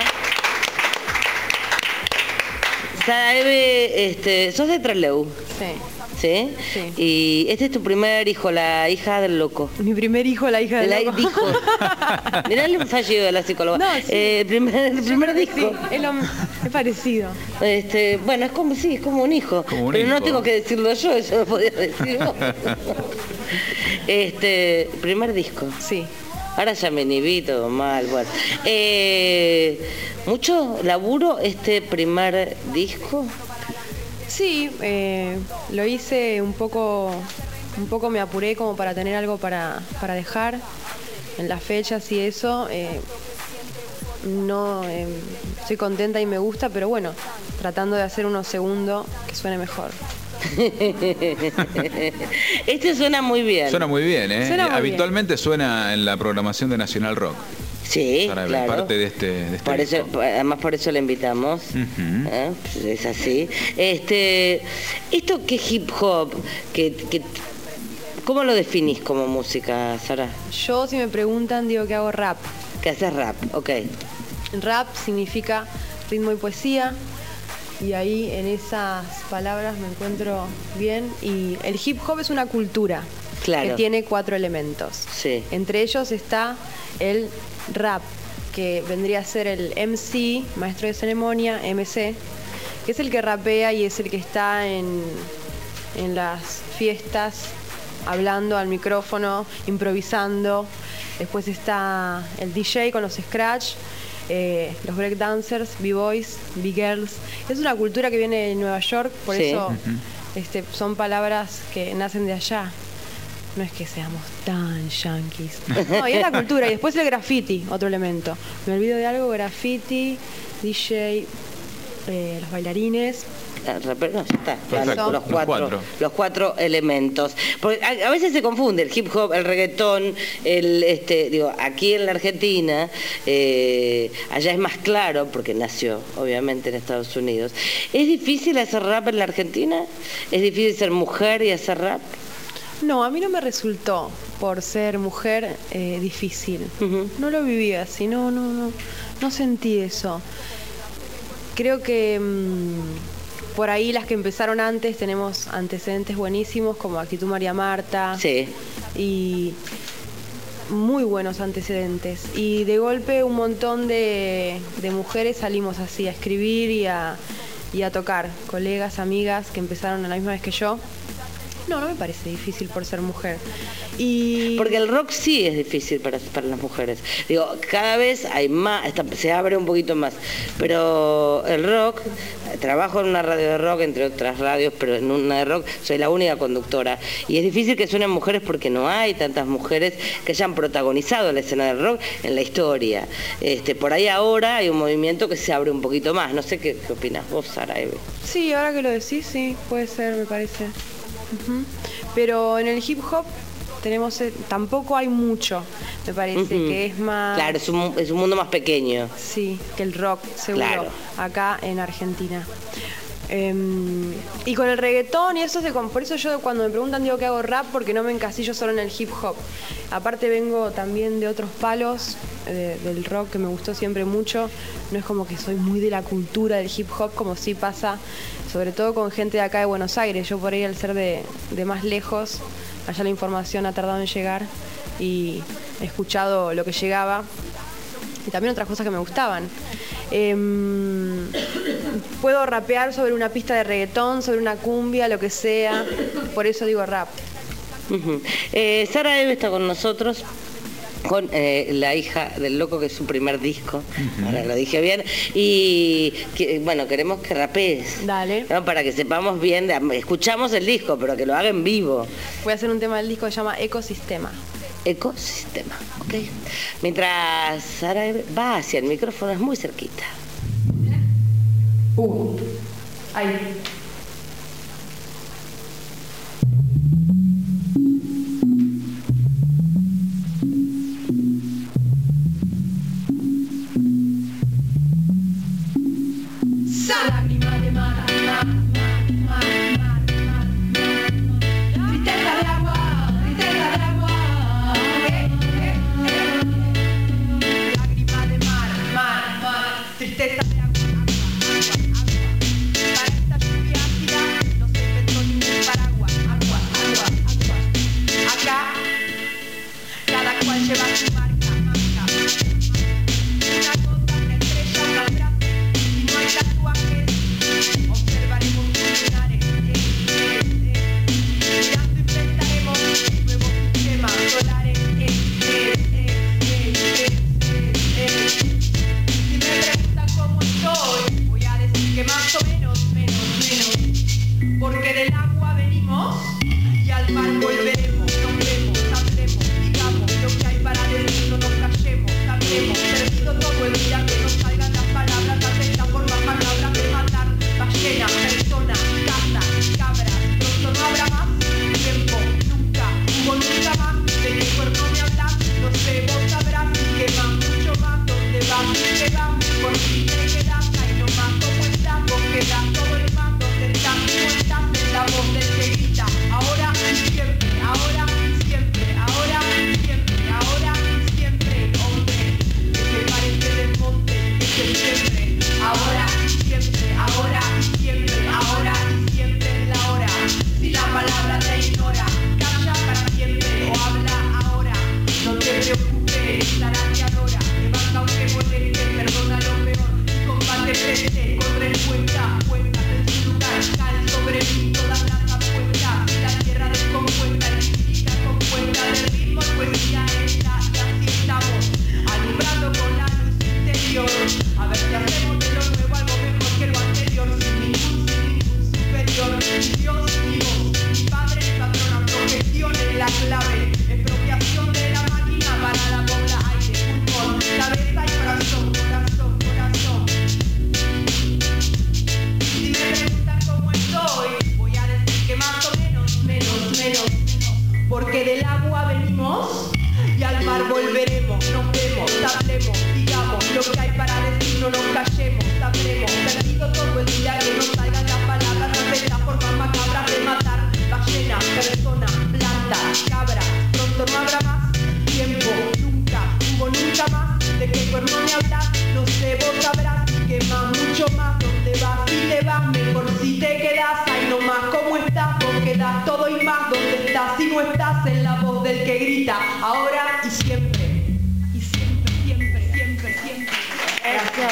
Sara Eve, este, sos de Trelew. Sí. ¿Sí? Sí. Y este es tu primer hijo, la hija del loco. Mi primer hijo, la hija del la loco. Dijo. Mirá el fallido de la psicóloga. No, sí. eh, el primer, el primer disco. Sí, es, lo, es parecido. Este, bueno, es como sí, es como un hijo. Como un pero hijo. No tengo que decirlo yo, eso lo podía decir vos. Este, primer disco. Sí. Ahora ya me inhibí todo mal, bueno. Eh, ¿Mucho laburo este primer disco? Sí, eh, lo hice un poco, un poco me apuré como para tener algo para, para dejar en las fechas y eso. Eh, no, eh, estoy contenta y me gusta, pero bueno, tratando de hacer uno segundo que suene mejor. Este suena muy bien. Suena muy bien, ¿eh? Suena muy Habitualmente bien. Suena en la programación de Nacional Rock. Sí, Para claro. parte de este, de este por eso, disco. además por eso le invitamos. Uh-huh. ¿Eh? Pues es así. Este, esto que hip hop, que, que, ¿cómo lo definís como música, Sara? Yo, si me preguntan, digo que hago rap. Que haces rap, ok. Rap significa ritmo y poesía. Y ahí en esas palabras me encuentro bien. Y el hip hop es una cultura, claro, que tiene cuatro elementos. Sí. Entre ellos está el rap, que vendría a ser el M C, maestro de ceremonia, M C, que es el que rapea y es el que está en, en las fiestas hablando al micrófono, improvisando. Después está el D J con los scratch, eh, los breakdancers, b-boys, b-girls. Es una cultura que viene de Nueva York, por sí. eso Uh-huh. este, son palabras que nacen de allá. No es que seamos tan yanquis. No, y es la cultura. Y después el graffiti, otro elemento. Me olvido de algo, graffiti, D J, eh, los bailarines. No, ya está. Perfecto. Los, cuatro, Los cuatro. los cuatro elementos. Porque a, a veces se confunde el hip hop, el reggaetón, el este, digo, aquí en la Argentina, eh, allá es más claro, porque nació obviamente en Estados Unidos. ¿Es difícil hacer rap en la Argentina? ¿Es difícil ser mujer y hacer rap? No, a mí no me resultó, por ser mujer, eh, difícil. Uh-huh. No lo viví así, no, no, no, no sentí eso. Creo que mmm, por ahí las que empezaron antes tenemos antecedentes buenísimos, como Actitud María Marta. Sí. Y muy buenos antecedentes. Y de golpe un montón de, de mujeres salimos así a escribir y a, y a tocar. Colegas, amigas que empezaron a la misma vez que yo. No, no me parece difícil por ser mujer. Y... Porque el rock sí es difícil para, para las mujeres. Digo, cada vez hay más, está, se abre un poquito más. Pero el rock, trabajo en una radio de rock, entre otras radios, pero en una de rock soy la única conductora. Y es difícil que suenen mujeres porque no hay tantas mujeres que hayan protagonizado la escena del rock en la historia. Este, por ahí ahora hay un movimiento que se abre un poquito más. No sé qué, qué opinas vos, Sara Eve. Sí, ahora que lo decís, sí, puede ser, me parece. Uh-huh. Pero en el hip hop tenemos eh, tampoco hay mucho, me parece, uh-huh. que es más... Claro, es un, es un mundo más pequeño. Sí, que el rock, seguro, claro. Acá en Argentina. Eh, y con el reggaetón y eso, se, por eso yo cuando me preguntan digo que hago rap, porque no me encasillo solo en el hip hop. Aparte vengo también de otros palos, de, del rock que me gustó siempre mucho. No es como que soy muy de la cultura del hip hop, como sí pasa, sobre todo con gente de acá de Buenos Aires. Yo por ahí al ser de, de más lejos, allá la información ha tardado en llegar y he escuchado lo que llegaba y también otras cosas que me gustaban. Eh, puedo rapear sobre una pista de reggaetón, sobre una cumbia, lo que sea, por eso digo rap. Uh-huh. eh, Sara Eve está con nosotros, con eh, la hija del loco, que es su primer disco, uh-huh. Ahora lo dije bien, y que, bueno, queremos que rapees. Dale. ¿No? Para que sepamos bien, de, escuchamos el disco, pero que lo haga en vivo. Voy a hacer un tema del disco que se llama Ecosistema. Ecosistema, ok. Mientras Sara va hacia el micrófono, es muy cerquita. Uh. Ahí. Lágrima de mar, mar, mar, mar, mar, mar, mar. Tristeza de agua, tristeza de agua. Eh, eh, eh. Lágrima de mar, mar, mar. Tristeza de agua, agua, agua, agua. Para esta lluvia ácida no se inventó ningún paraguas. Agua, agua, agua. Acá cada cual lleva su marca, marca. Una gota, una estrella, una frase. Y no hay tatuajes, observaremos lunares, eh, eh, eh. Mirando inventaremos nuevos sistemas solares, eh, eh, eh, eh, eh, eh, eh. Si me preguntan cómo estoy, voy a decir que más o menos, menos, menos. Porque del agua venimos y al mar volveremos. Nos vemos, hablemos, digamos lo que hay para decir, no nos callemos, hablemos. Perdido todo el día que nos salgan las palabras, las formas macabras de matar, ballenas, personas, casas, cabras. Pronto no habrá más tiempo, nunca, hubo nunca más. De qué cuerno me hablas, no sé, vos sabrás. Que más, mucho más, dónde vas, y te vas. Por si te quedas ahí nomás, ¿cómo estás? Vos quedás todo el más, ¿dónde estás? ¿Cómo estás? En la voz del que grita, ahora y siempre, ahora y siempre, ahora y siempre, ahora y siempre, hombre, que se parece del monte, que se siempre, ahora y siempre, ahora y siempre, ahora y siempre es la hora. Si la palabra te ignora, calla para siempre o habla ahora. No te preocupes, estará que adora. Levanta aunque moleste, perdona lo peor. Combate frente, corre en cuenta, cuenta en su lugar, cae sobre mí todas las apuestas. La tierra descompuesta y física compuesta del ritmo, poesía esta y así estamos, alumbrando con la luz interior. A ver si hacemos de lo nuevo algo mejor que lo anterior, sin ningún, sin ningún superior. Dios y vos, mi padre, patrón, autogestión es la clave. Expropiación de la máquina para la bola, aire, pulmón, cabeza y corazón, corazón, corazón. Si me preguntan cómo estoy, voy a decir que más o menos, menos, menos. Porque del agua venimos y al mar volveremos. Nos vemos, hablemos, digamos lo que hay para decir, no nos callemos, hablemos. Perdido todo el día que nos salgan las palabras, no sé, las formas macabras de matar. Ballenas, personas, plantas, cabras. Pronto no habrá más tiempo, nunca, hubo nunca más. De qué cuerno me hablas, no sé, vos sabrás. Que más, mucho más, ¿dónde vas? Si te vas, mejor si te quedas ahí nomás. ¿Cómo estás? Vos quedás todo y más. ¿Dónde estás? Si no estás en la voz del que grita, ahora y siempre. Y siempre, siempre, siempre, siempre. Eso.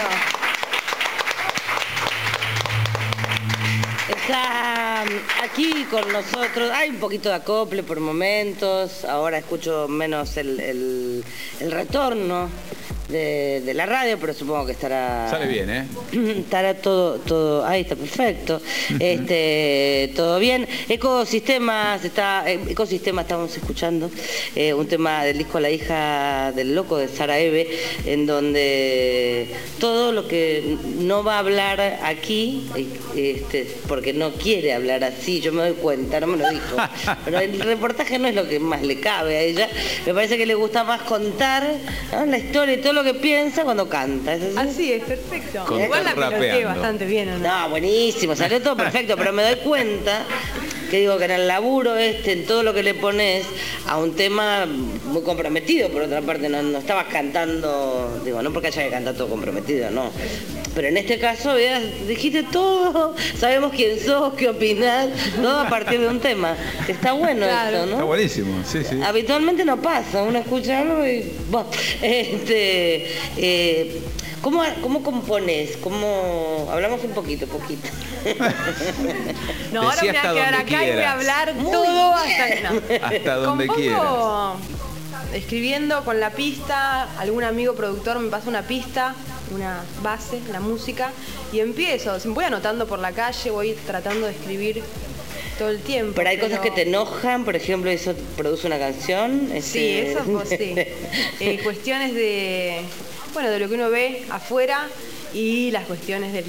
Está aquí con nosotros, hay un poquito de acople por momentos, ahora escucho menos el, el, el retorno de, de la radio, pero supongo que estará... Sale bien, ¿eh? Estará todo, todo, ahí está perfecto, este, todo bien. Ecosistemas, está, Ecosistemas estamos escuchando, eh, un tema del disco La hija del loco de Sara Eve, en donde todo lo que no va a hablar aquí, este, porque no quiere hablar así, yo me doy cuenta, no me lo dijo, pero el reportaje no es lo que más le cabe a ella, me parece que le gusta más contar, ¿no?, la historia y todo lo que piensa cuando canta. ¿Es así? Así es, perfecto. Con Igual la piloteé bastante bien, ¿o no? No, buenísimo, salió todo perfecto, pero me doy cuenta que digo que en el laburo este, en todo lo que le pones a un tema muy comprometido, por otra parte, no, no estabas cantando, digo, no porque haya que cantar todo comprometido, no. Pero en este caso, veas, dijiste todo, sabemos quién sos, qué opinás, todo a partir de un tema. Está bueno, claro, eso, ¿no? Está buenísimo, sí, sí. Habitualmente no pasa, uno escucha algo y... Bueno, este, eh, ¿cómo, ¿Cómo compones? ¿Cómo... Hablamos un poquito, poquito. No, ahora me voy a quedar acá quieras. Y voy a hablar Muy todo bien. hasta que no. Hasta donde Compongo quieras. Escribiendo con la pista, algún amigo productor me pasa una pista, una base, la música, y empiezo, voy anotando por la calle, voy tratando de escribir todo el tiempo. Pero hay pero... cosas que te enojan, por ejemplo, eso produce una canción. Este... Sí, eso pues, sí. eh, cuestiones de, bueno, de lo que uno ve afuera y las cuestiones del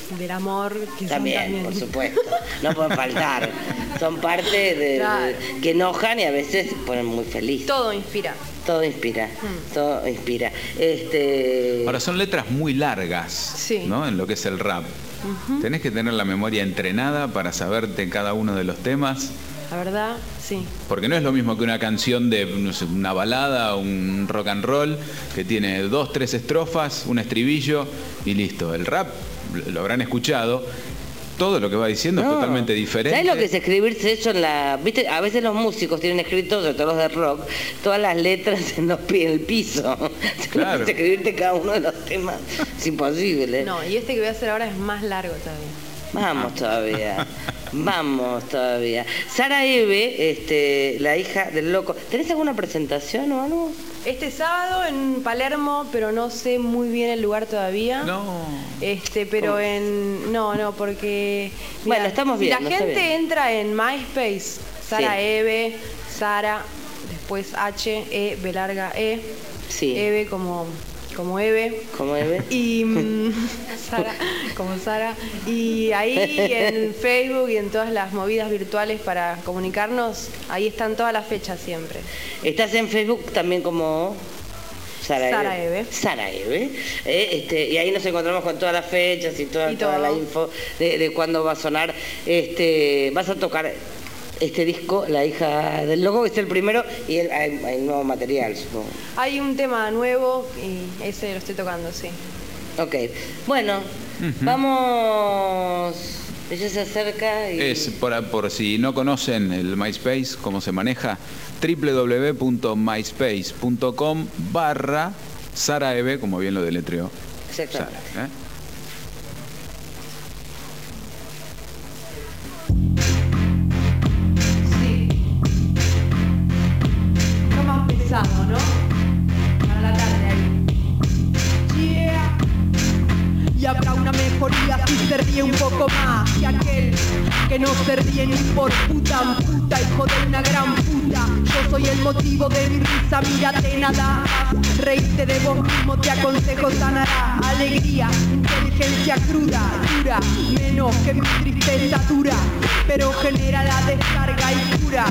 del amor, que también, son también, por supuesto, no pueden faltar. Son parte de, claro. de que enojan y a veces ponen muy feliz. Todo inspira. Todo inspira, hmm. todo inspira. Este... Ahora son letras muy largas, sí. ¿no? En lo que es el rap. Uh-huh. Tenés que tener la memoria entrenada para saberte cada uno de los temas. La verdad, sí. Porque no es lo mismo que una canción de, no sé, una balada, un rock and roll, que tiene dos, tres estrofas, un estribillo y listo. El rap, lo habrán escuchado, todo lo que va diciendo no. es totalmente diferente. ¿Sabes lo que es escribirse eso en la... ¿Viste? A veces los músicos tienen escrito, sobre todo los de rock, todas las letras en, los pi- en el piso. Claro. Escribirte cada uno de los temas es imposible. No, y este que voy a hacer ahora es más largo todavía. Vamos todavía. Vamos todavía. Sara Eve, este, la hija del loco. ¿Tenés alguna presentación o algo? Este sábado en Palermo, pero no sé muy bien el lugar todavía. No. Este, pero en... No, no, porque... Mira, bueno, estamos bien. Si la gente bien. entra en MySpace, Sara sí. Eve, Sara, después H, E, B larga E. Sí. Eve como... como Eve. Como Eve. Y Sara, como Sara. Y ahí en Facebook y en todas las movidas virtuales para comunicarnos, ahí están todas las fechas siempre. ¿Estás en Facebook también como Sara, Sara Eve? Eve. Sara Eve. Eh, este, y ahí nos encontramos con todas las fechas y toda, y toda la info de, de cuándo va a sonar. Este, vas a tocar este disco, La hija del loco, que es el primero, y el, hay, hay nuevo material, supongo. Hay un tema nuevo y ese lo estoy tocando, sí. Ok, bueno, uh-huh. vamos... Ella se acerca y... Es, por, por si no conocen el MySpace, cómo se maneja, doble u doble u doble u punto myspace punto com barra Sara Eve, como bien lo deletreó. Exactamente. Sara, ¿eh? ¿no? Para la tarde ahí. Yeah. Y habrá una mejoría si se ríe un poco más que aquel que no se ríe ni por puta puta, hijo de una gran puta. Yo soy el motivo de mi risa, mírate nada más. Reíste de vos mismo, te aconsejo sanará. Alegría, inteligencia cruda, dura, menos que mi tristeza dura, pero genera la descarga y cura.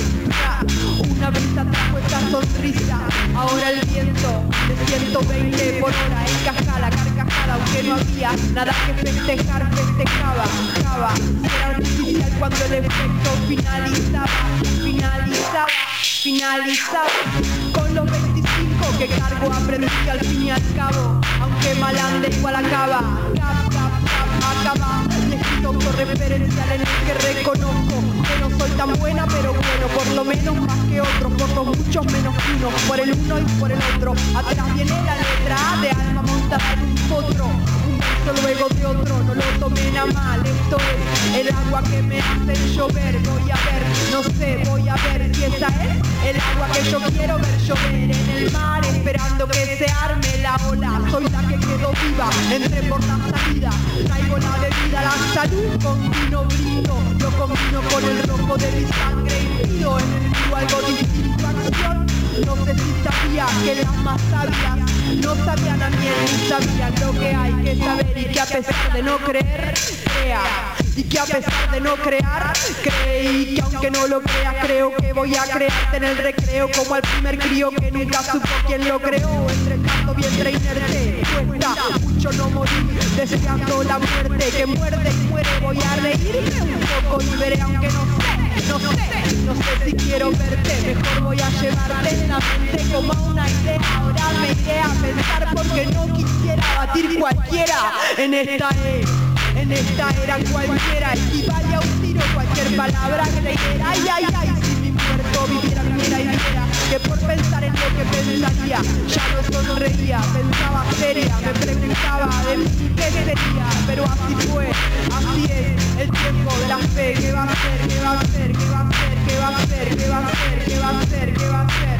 Una brisa trajo esta sonrisa, ahora el viento de ciento veinte por hora encaja la carcajada, aunque no había nada que festejar, festejaba, cava, era artificial cuando el efecto finalizaba, finalizaba, finalizaba, con los veinticinco que cargo aprendí que al fin y al cabo, aunque mal ande igual acaba, cap, cap, cap, acaba, y escrito por referencial en el que reconozco que no soy tan buena, pero bueno, por lo menos más que otros, por los muchos menos que uno, por el uno y por el otro, atrás viene la letra A de alma montada en un potro, un verso luego de otro, no lo tomen a mal, esto es el agua que me hace llover, voy a ver, no sé, voy a ver si esa es el agua que yo quiero ver llover en el mar, esperando que se arme la ola, soy la que quedó viva, entré por la salida, traigo la bebida, la salud con vino brindo, yo combino con el rojo de mi sangre y pido en el río algo distinto, acción, no sé si sabía que las más sabias no sabían a miel ni sabían lo que hay que saber y que a pesar de no creer, crea. Y que a pesar de no crear, creí que aunque no lo creas, creo que voy a crearte en el recreo como al primer crío que nunca supo quién lo creó. Entre tanto vientre inerte, cuesta mucho no morir, deseando la muerte que muerde y muere. Voy a reírme un poco y veré aunque no sé, no sé, no sé si quiero verte. Mejor voy a llevarte en la mente como una idea. Ahora me iré a pensar porque no quisiera batir cualquiera en esta era. En esta era cualquiera equivale a un tiro, cualquier palabra que le diera. Ay, ay, ay, si mi muerto viviera, viviera y viera que por pensar en lo que pensaría ya no sonreía, pensaba seria, me preguntaba de mí qué sería, pero así fue, así es el tiempo de la fe. ¿Qué va a hacer? ¿Qué va a hacer? ¿Qué va a hacer? ¿Qué va a hacer? ¿Qué va a hacer? ¿Qué va a hacer? ¿Qué va a hacer?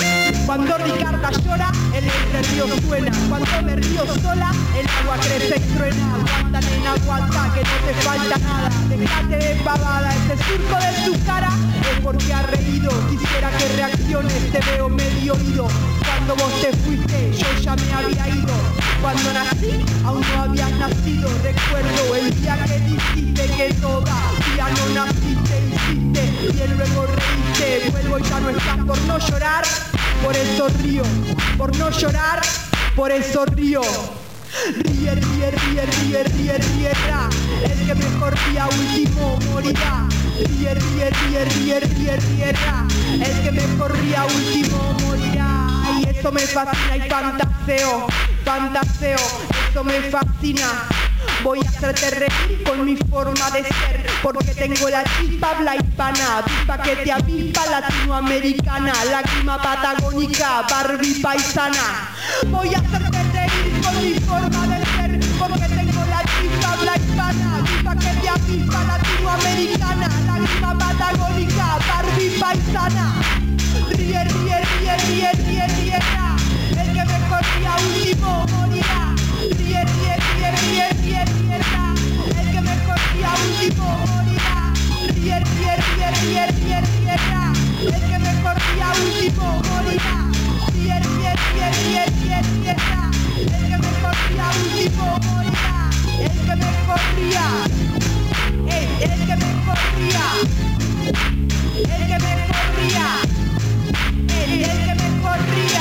Cuando Ricarda llora, el río suena. Cuando me río sola, el agua crece y truena. Aguanta, nena, aguanta, que no te falta nada. Dejate de pavada, ese surco de tu cara es porque ha reído. Quisiera que reacciones, te veo medio oído. Cuando vos te fuiste, yo ya me había ido. Cuando nací, aún no habías nacido. Recuerdo el día que dijiste que todavía no naciste, hiciste y luego reíste. Vuelvo y ya no estás por no llorar, por eso río. Por no llorar, por eso río. Ríe, ríe, ríe, ríe, ríe, ríe, ra. El que mejor día último morirá. Ríe, ríe, ríe, ríe, ríe, ríe, ra. El que mejor día último morirá. Y eso me fascina y fantaseo, fantaseo, eso me fascina. Voy a hacerte reír con mi forma de ser, porque tengo la chispa habla hispana, chispa que te avispa latinoamericana, lágrima patagónica, Barbie paisana. Voy a hacerte reír con mi forma de ser, porque tengo la chispa habla hispana, chispa que te avispa latinoamericana, lágrima patagónica, Barbie paisana. Ríe, ríe, ríe, ríe, ríe, ríe, ra. El que mejor día último morirá. Ríe, ríe, ríe, ríe, ríe, ríe, ra. El que mejor día último morirá. Ríe, ríe, ríe, ríe, ríe, ríe, ra. El que mejor día último morirá. Ríe, ríe, ríe, ríe, ríe, ríe, ra. El que mejor día último morirá. El que mejor día. Ey, el que mejor día. El que mejor día. El, el que mejor día.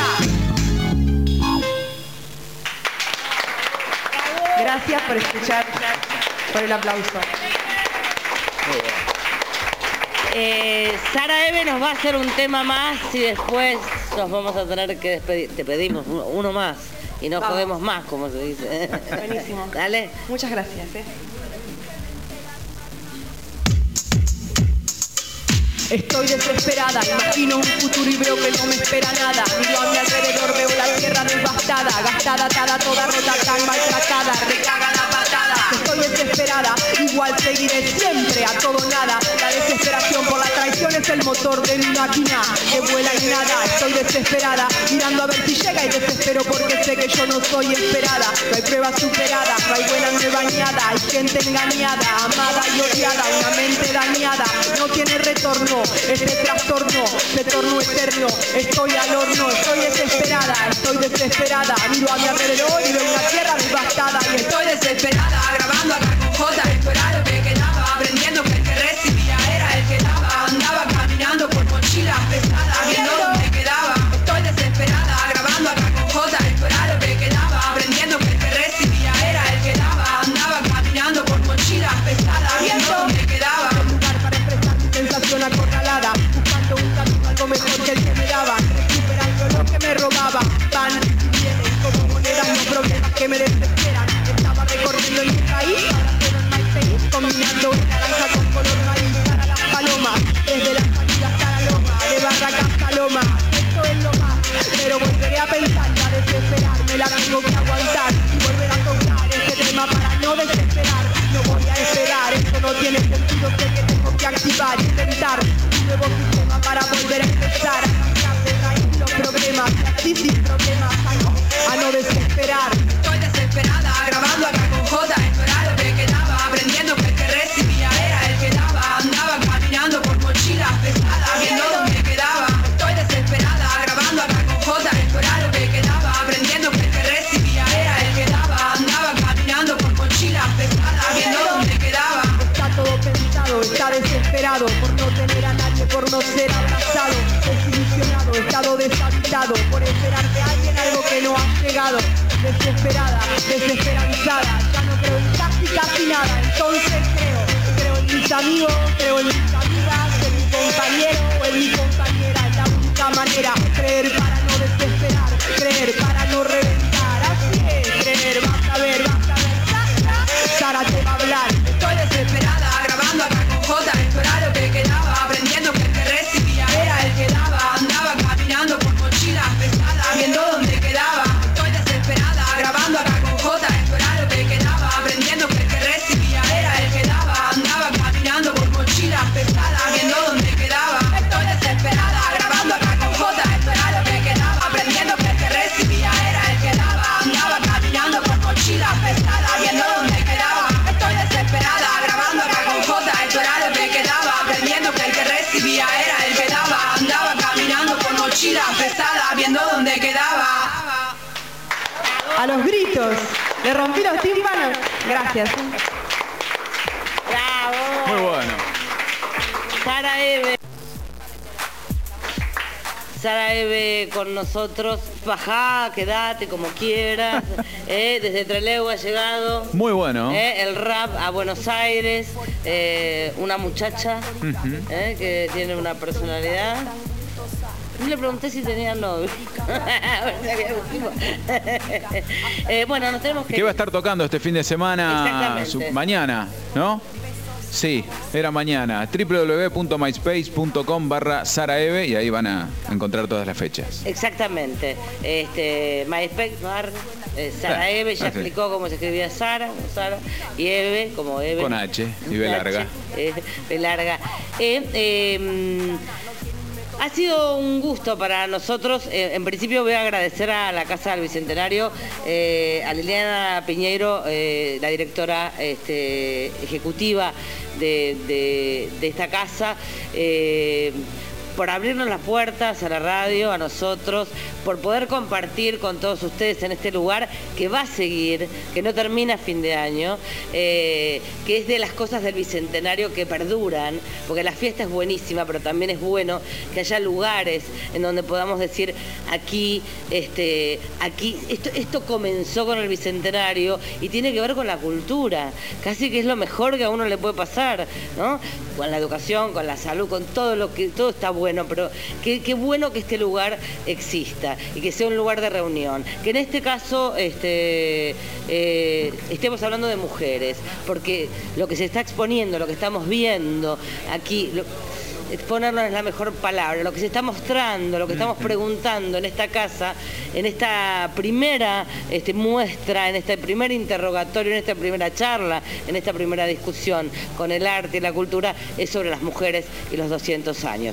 Gracias por escuchar, por el aplauso. Eh, Sara Eve nos va a hacer un tema más y después nos vamos a tener que despedir. Te pedimos uno más y no podemos más, como se dice. Buenísimo. Dale. Muchas gracias. ¿eh? Estoy desesperada, imagino un futuro y veo que no me espera nada. Miro a mi alrededor, veo la tierra devastada, gastada, atada, toda rota, tan maltratada, recaga la patada. Estoy desesperada, igual seguiré siempre a todo nada. La desesperación por la traición es el motor de mi máquina que vuela y nada. Estoy desesperada, mirando a ver si llega y desespero porque sé que yo no soy esperada. No hay prueba superada, no hay buena ni bañada. Hay gente engañada, amada y odiada, una mente dañada, no tiene retorno. Este trastorno se torno eterno. Estoy al horno, estoy desesperada, estoy desesperada. Miro a mi alrededor y veo una tierra devastada. Y estoy desesperada, grabando acá con J. Esto era lo que quedaba, aprendiendo que el que recibía era el que daba. Andaba caminando por mochilas pesadas, viendo dónde quedaba. Estoy desesperada, grabando acá con J. Esto era lo que quedaba, aprendiendo que el que recibía era el que daba. Andaba caminando por mochilas pesadas, viendo dónde quedaba. Sensación acorralada, buscando un camino algo mejor que el que me daban, recuperando lo que me robaba. Van y vienen como monedas los problemas que me desesperan. Estaba recorriendo en mi país, ahora quiero en my país, combinando naranja con color maíz para las palomas, desde la salida hasta la loma, de Barracas hasta Loma. Esto es lo más, pero volveré a pensar y a desesperarme, la tengo que aguantar y volver a tocar este tema para no desesperar. No voy a esperar, esto no tiene sentido, sé que tengo que activar, intentar un nuevo sistema para volver a empezar, a cambiar de raíz los problemas, y así sin problemas, a no, a no desesperar. Estoy desesperada, grabando acá con J, esto era lo que quedaba, aprendiendo que el que recibía era el que daba, andaba caminando por mochilas pesadas, viendo dónde quedaba. Estoy desesperada, grabando acá con J, esto era lo que quedaba, aprendiendo que el que recibía era el que daba, andaba caminando por mochilas pesadas, viendo dónde quedaba. Está todo pensado, está desesperado por no tener a nadie, por no ser abrazado, desilusionado, estado deshabitado, por esperar de alguien algo que no ha llegado. Desesperada, desesperanzada, ya no creo en casi casi nada, entonces creo, creo en mis amigos, creo en mis amigas, en mi compañero o en mi compañera, es la única manera, creer para no desesperar, creer para no reventar, así es, creer, vas a ver, vas a ver, Sara te va a hablar. Estoy desesperada, grabando acá con J, esto era lo que quedaba, aprendiendo que el que recibía era el que daba, andaba caminando por mochilas pesadas, viendo dónde quedaba. Estoy desesperada, grabando acá con J, esto era lo que quedaba, aprendiendo que el que recibía era el que daba, andaba caminando por mochilas pesadas. a los gritos. Le rompí los tímpanos. Gracias. ¡Bravo! Muy bueno. Sara Eve. Sara Eve con nosotros. Bajá, quédate como quieras. eh, desde Trelew ha llegado. Muy bueno. Eh, el rap a Buenos Aires. Eh, una muchacha Uh-huh. eh, que tiene una personalidad. Y le pregunté si tenía novio. eh, bueno, nos tenemos que... ¿Qué va a estar tocando este fin de semana? Exactamente. Su- mañana, ¿no? Sí, era mañana. doble u doble u doble u punto myspace punto com barra Sara Eve y ahí van a encontrar todas las fechas. Exactamente. Este, MySpace, bar, eh, Sara Ah, Eve, ya ah, sí. explicó cómo se escribía Sara, como Sara, y Eve, como Eve. Con H y B H, larga. eh, B larga. Eh, eh, Ha sido un gusto para nosotros. Eh, en principio voy a agradecer a la Casa del Bicentenario, eh, a Liliana Piñeiro, eh, la directora este, ejecutiva de, de- de esta casa, eh, por abrirnos las puertas a la radio, a nosotros, por poder compartir con todos ustedes en este lugar que va a seguir, que no termina a fin de año, eh, que es de las cosas del Bicentenario que perduran, porque la fiesta es buenísima, pero también es bueno que haya lugares en donde podamos decir, aquí, este, aquí, esto, esto comenzó con el Bicentenario y tiene que ver con la cultura, casi que es lo mejor que a uno le puede pasar, ¿no? Con la educación, con la salud, con todo lo que, todo está bueno, pero qué, qué bueno que este lugar exista y que sea un lugar de reunión. Que en este caso este, eh, estemos hablando de mujeres, porque lo que se está exponiendo, lo que estamos viendo aquí, lo, exponerlo es la mejor palabra, lo que se está mostrando, lo que estamos preguntando en esta casa, en esta primera este, muestra, en este primer interrogatorio, en esta primera charla, en esta primera discusión con el arte y la cultura, es sobre las mujeres y los doscientos años.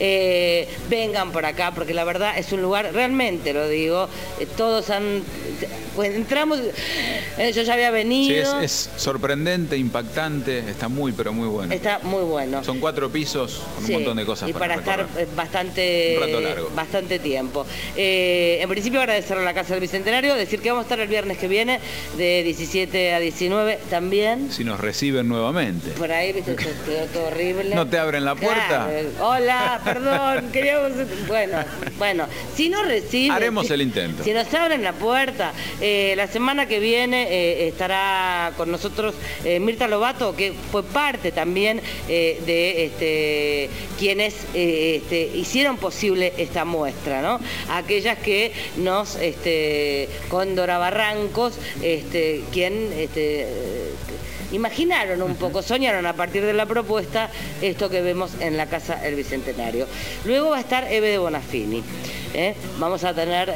Eh, vengan por acá, porque la verdad es un lugar, realmente lo digo, eh, todos han... Pues entramos, eh, yo ya había Sí, venido. es, es sorprendente, impactante, está muy, pero muy bueno. Está muy bueno. Son cuatro pisos con Sí, un montón de cosas y para, estar recorrer. eh, bastante, Un rato largo. bastante tiempo. Eh, en principio agradecer a la Casa del Bicentenario, decir que vamos a estar el viernes que viene de diecisiete a diecinueve también. Si nos reciben nuevamente. Por ahí, viste, se quedó todo horrible. ¿No te abren la puerta? Claro, eh, hola, perdón, queríamos... Bueno, bueno, si no reciben... Haremos si- el intento. Si nos abren la puerta, eh, la semana que viene eh, estará con nosotros eh, Mirta Lobato, que fue parte también eh, de este, quienes eh, este, hicieron posible esta muestra, ¿no? Aquellas que nos, este, con Dora Barrancos, este, quien... Este, eh, imaginaron un poco, soñaron a partir de la propuesta esto que vemos en la Casa del Bicentenario. Luego va a estar Eve de Bonafini. ¿eh? Vamos a tener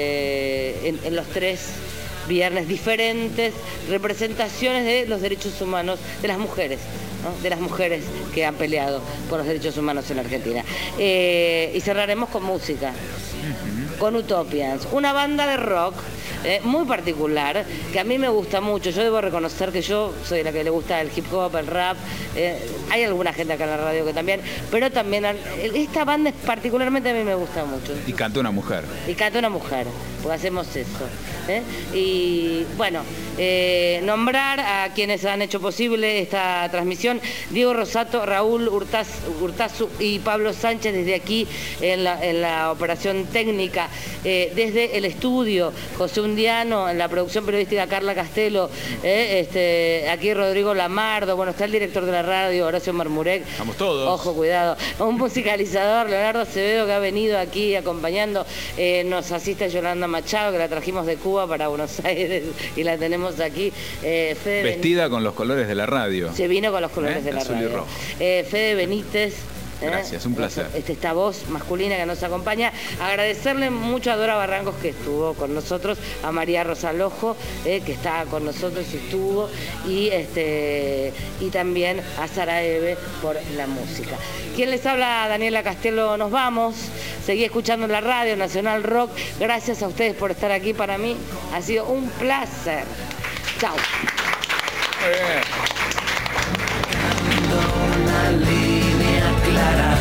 eh, en, en los tres viernes diferentes representaciones de los derechos humanos de las mujeres, ¿no? De las mujeres que han peleado por los derechos humanos en Argentina. Eh, y cerraremos con música, con Utopians, una banda de rock eh, muy particular, que a mí me gusta mucho. Yo debo reconocer que yo soy la que le gusta el hip hop, el rap, eh, hay alguna gente acá en la radio que también, pero también al- esta banda particularmente a mí me gusta mucho. Y canta una mujer. Y canta una mujer, pues hacemos eso. ¿eh? Y bueno, eh, nombrar a quienes han hecho posible esta transmisión: Diego Rosato, Raúl Hurtaz, Hurtazu y Pablo Sánchez desde aquí en la, en la operación técnica, eh, desde el estudio José Undiano, en la producción periodística Carla Castelo, eh, este, aquí Rodrigo Lamardo, bueno, está el director de la radio, Horacio Marmurek. Estamos todos. Ojo, cuidado. Un musicalizador, Leonardo Acevedo, que ha venido aquí acompañando. Eh, nos asiste Yolanda Machado, que la trajimos de Cuba para Buenos Aires y la tenemos aquí. Eh, Fede Vestida con los colores de la radio. Se vino con los colores ¿Eh? de la Azul y radio. rojo. Eh, Fede Benítez. ¿eh? Gracias, un placer. Este, esta voz masculina que nos acompaña. Agradecerle mucho a Dora Barrancos, que estuvo con nosotros, a María Rosalojo, eh, que está con nosotros y estuvo, y, este, y también a Sara Eve por la música. Quien les habla, Daniela Castelo, nos vamos. Seguí escuchando la radio Nacional Rock. Gracias a ustedes por estar aquí. Para mí ha sido un placer. Chao. Muy bien. Una línea clara.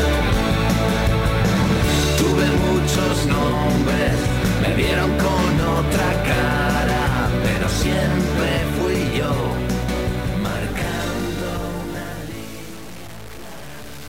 Tuve muchos nombres, me vieron con otra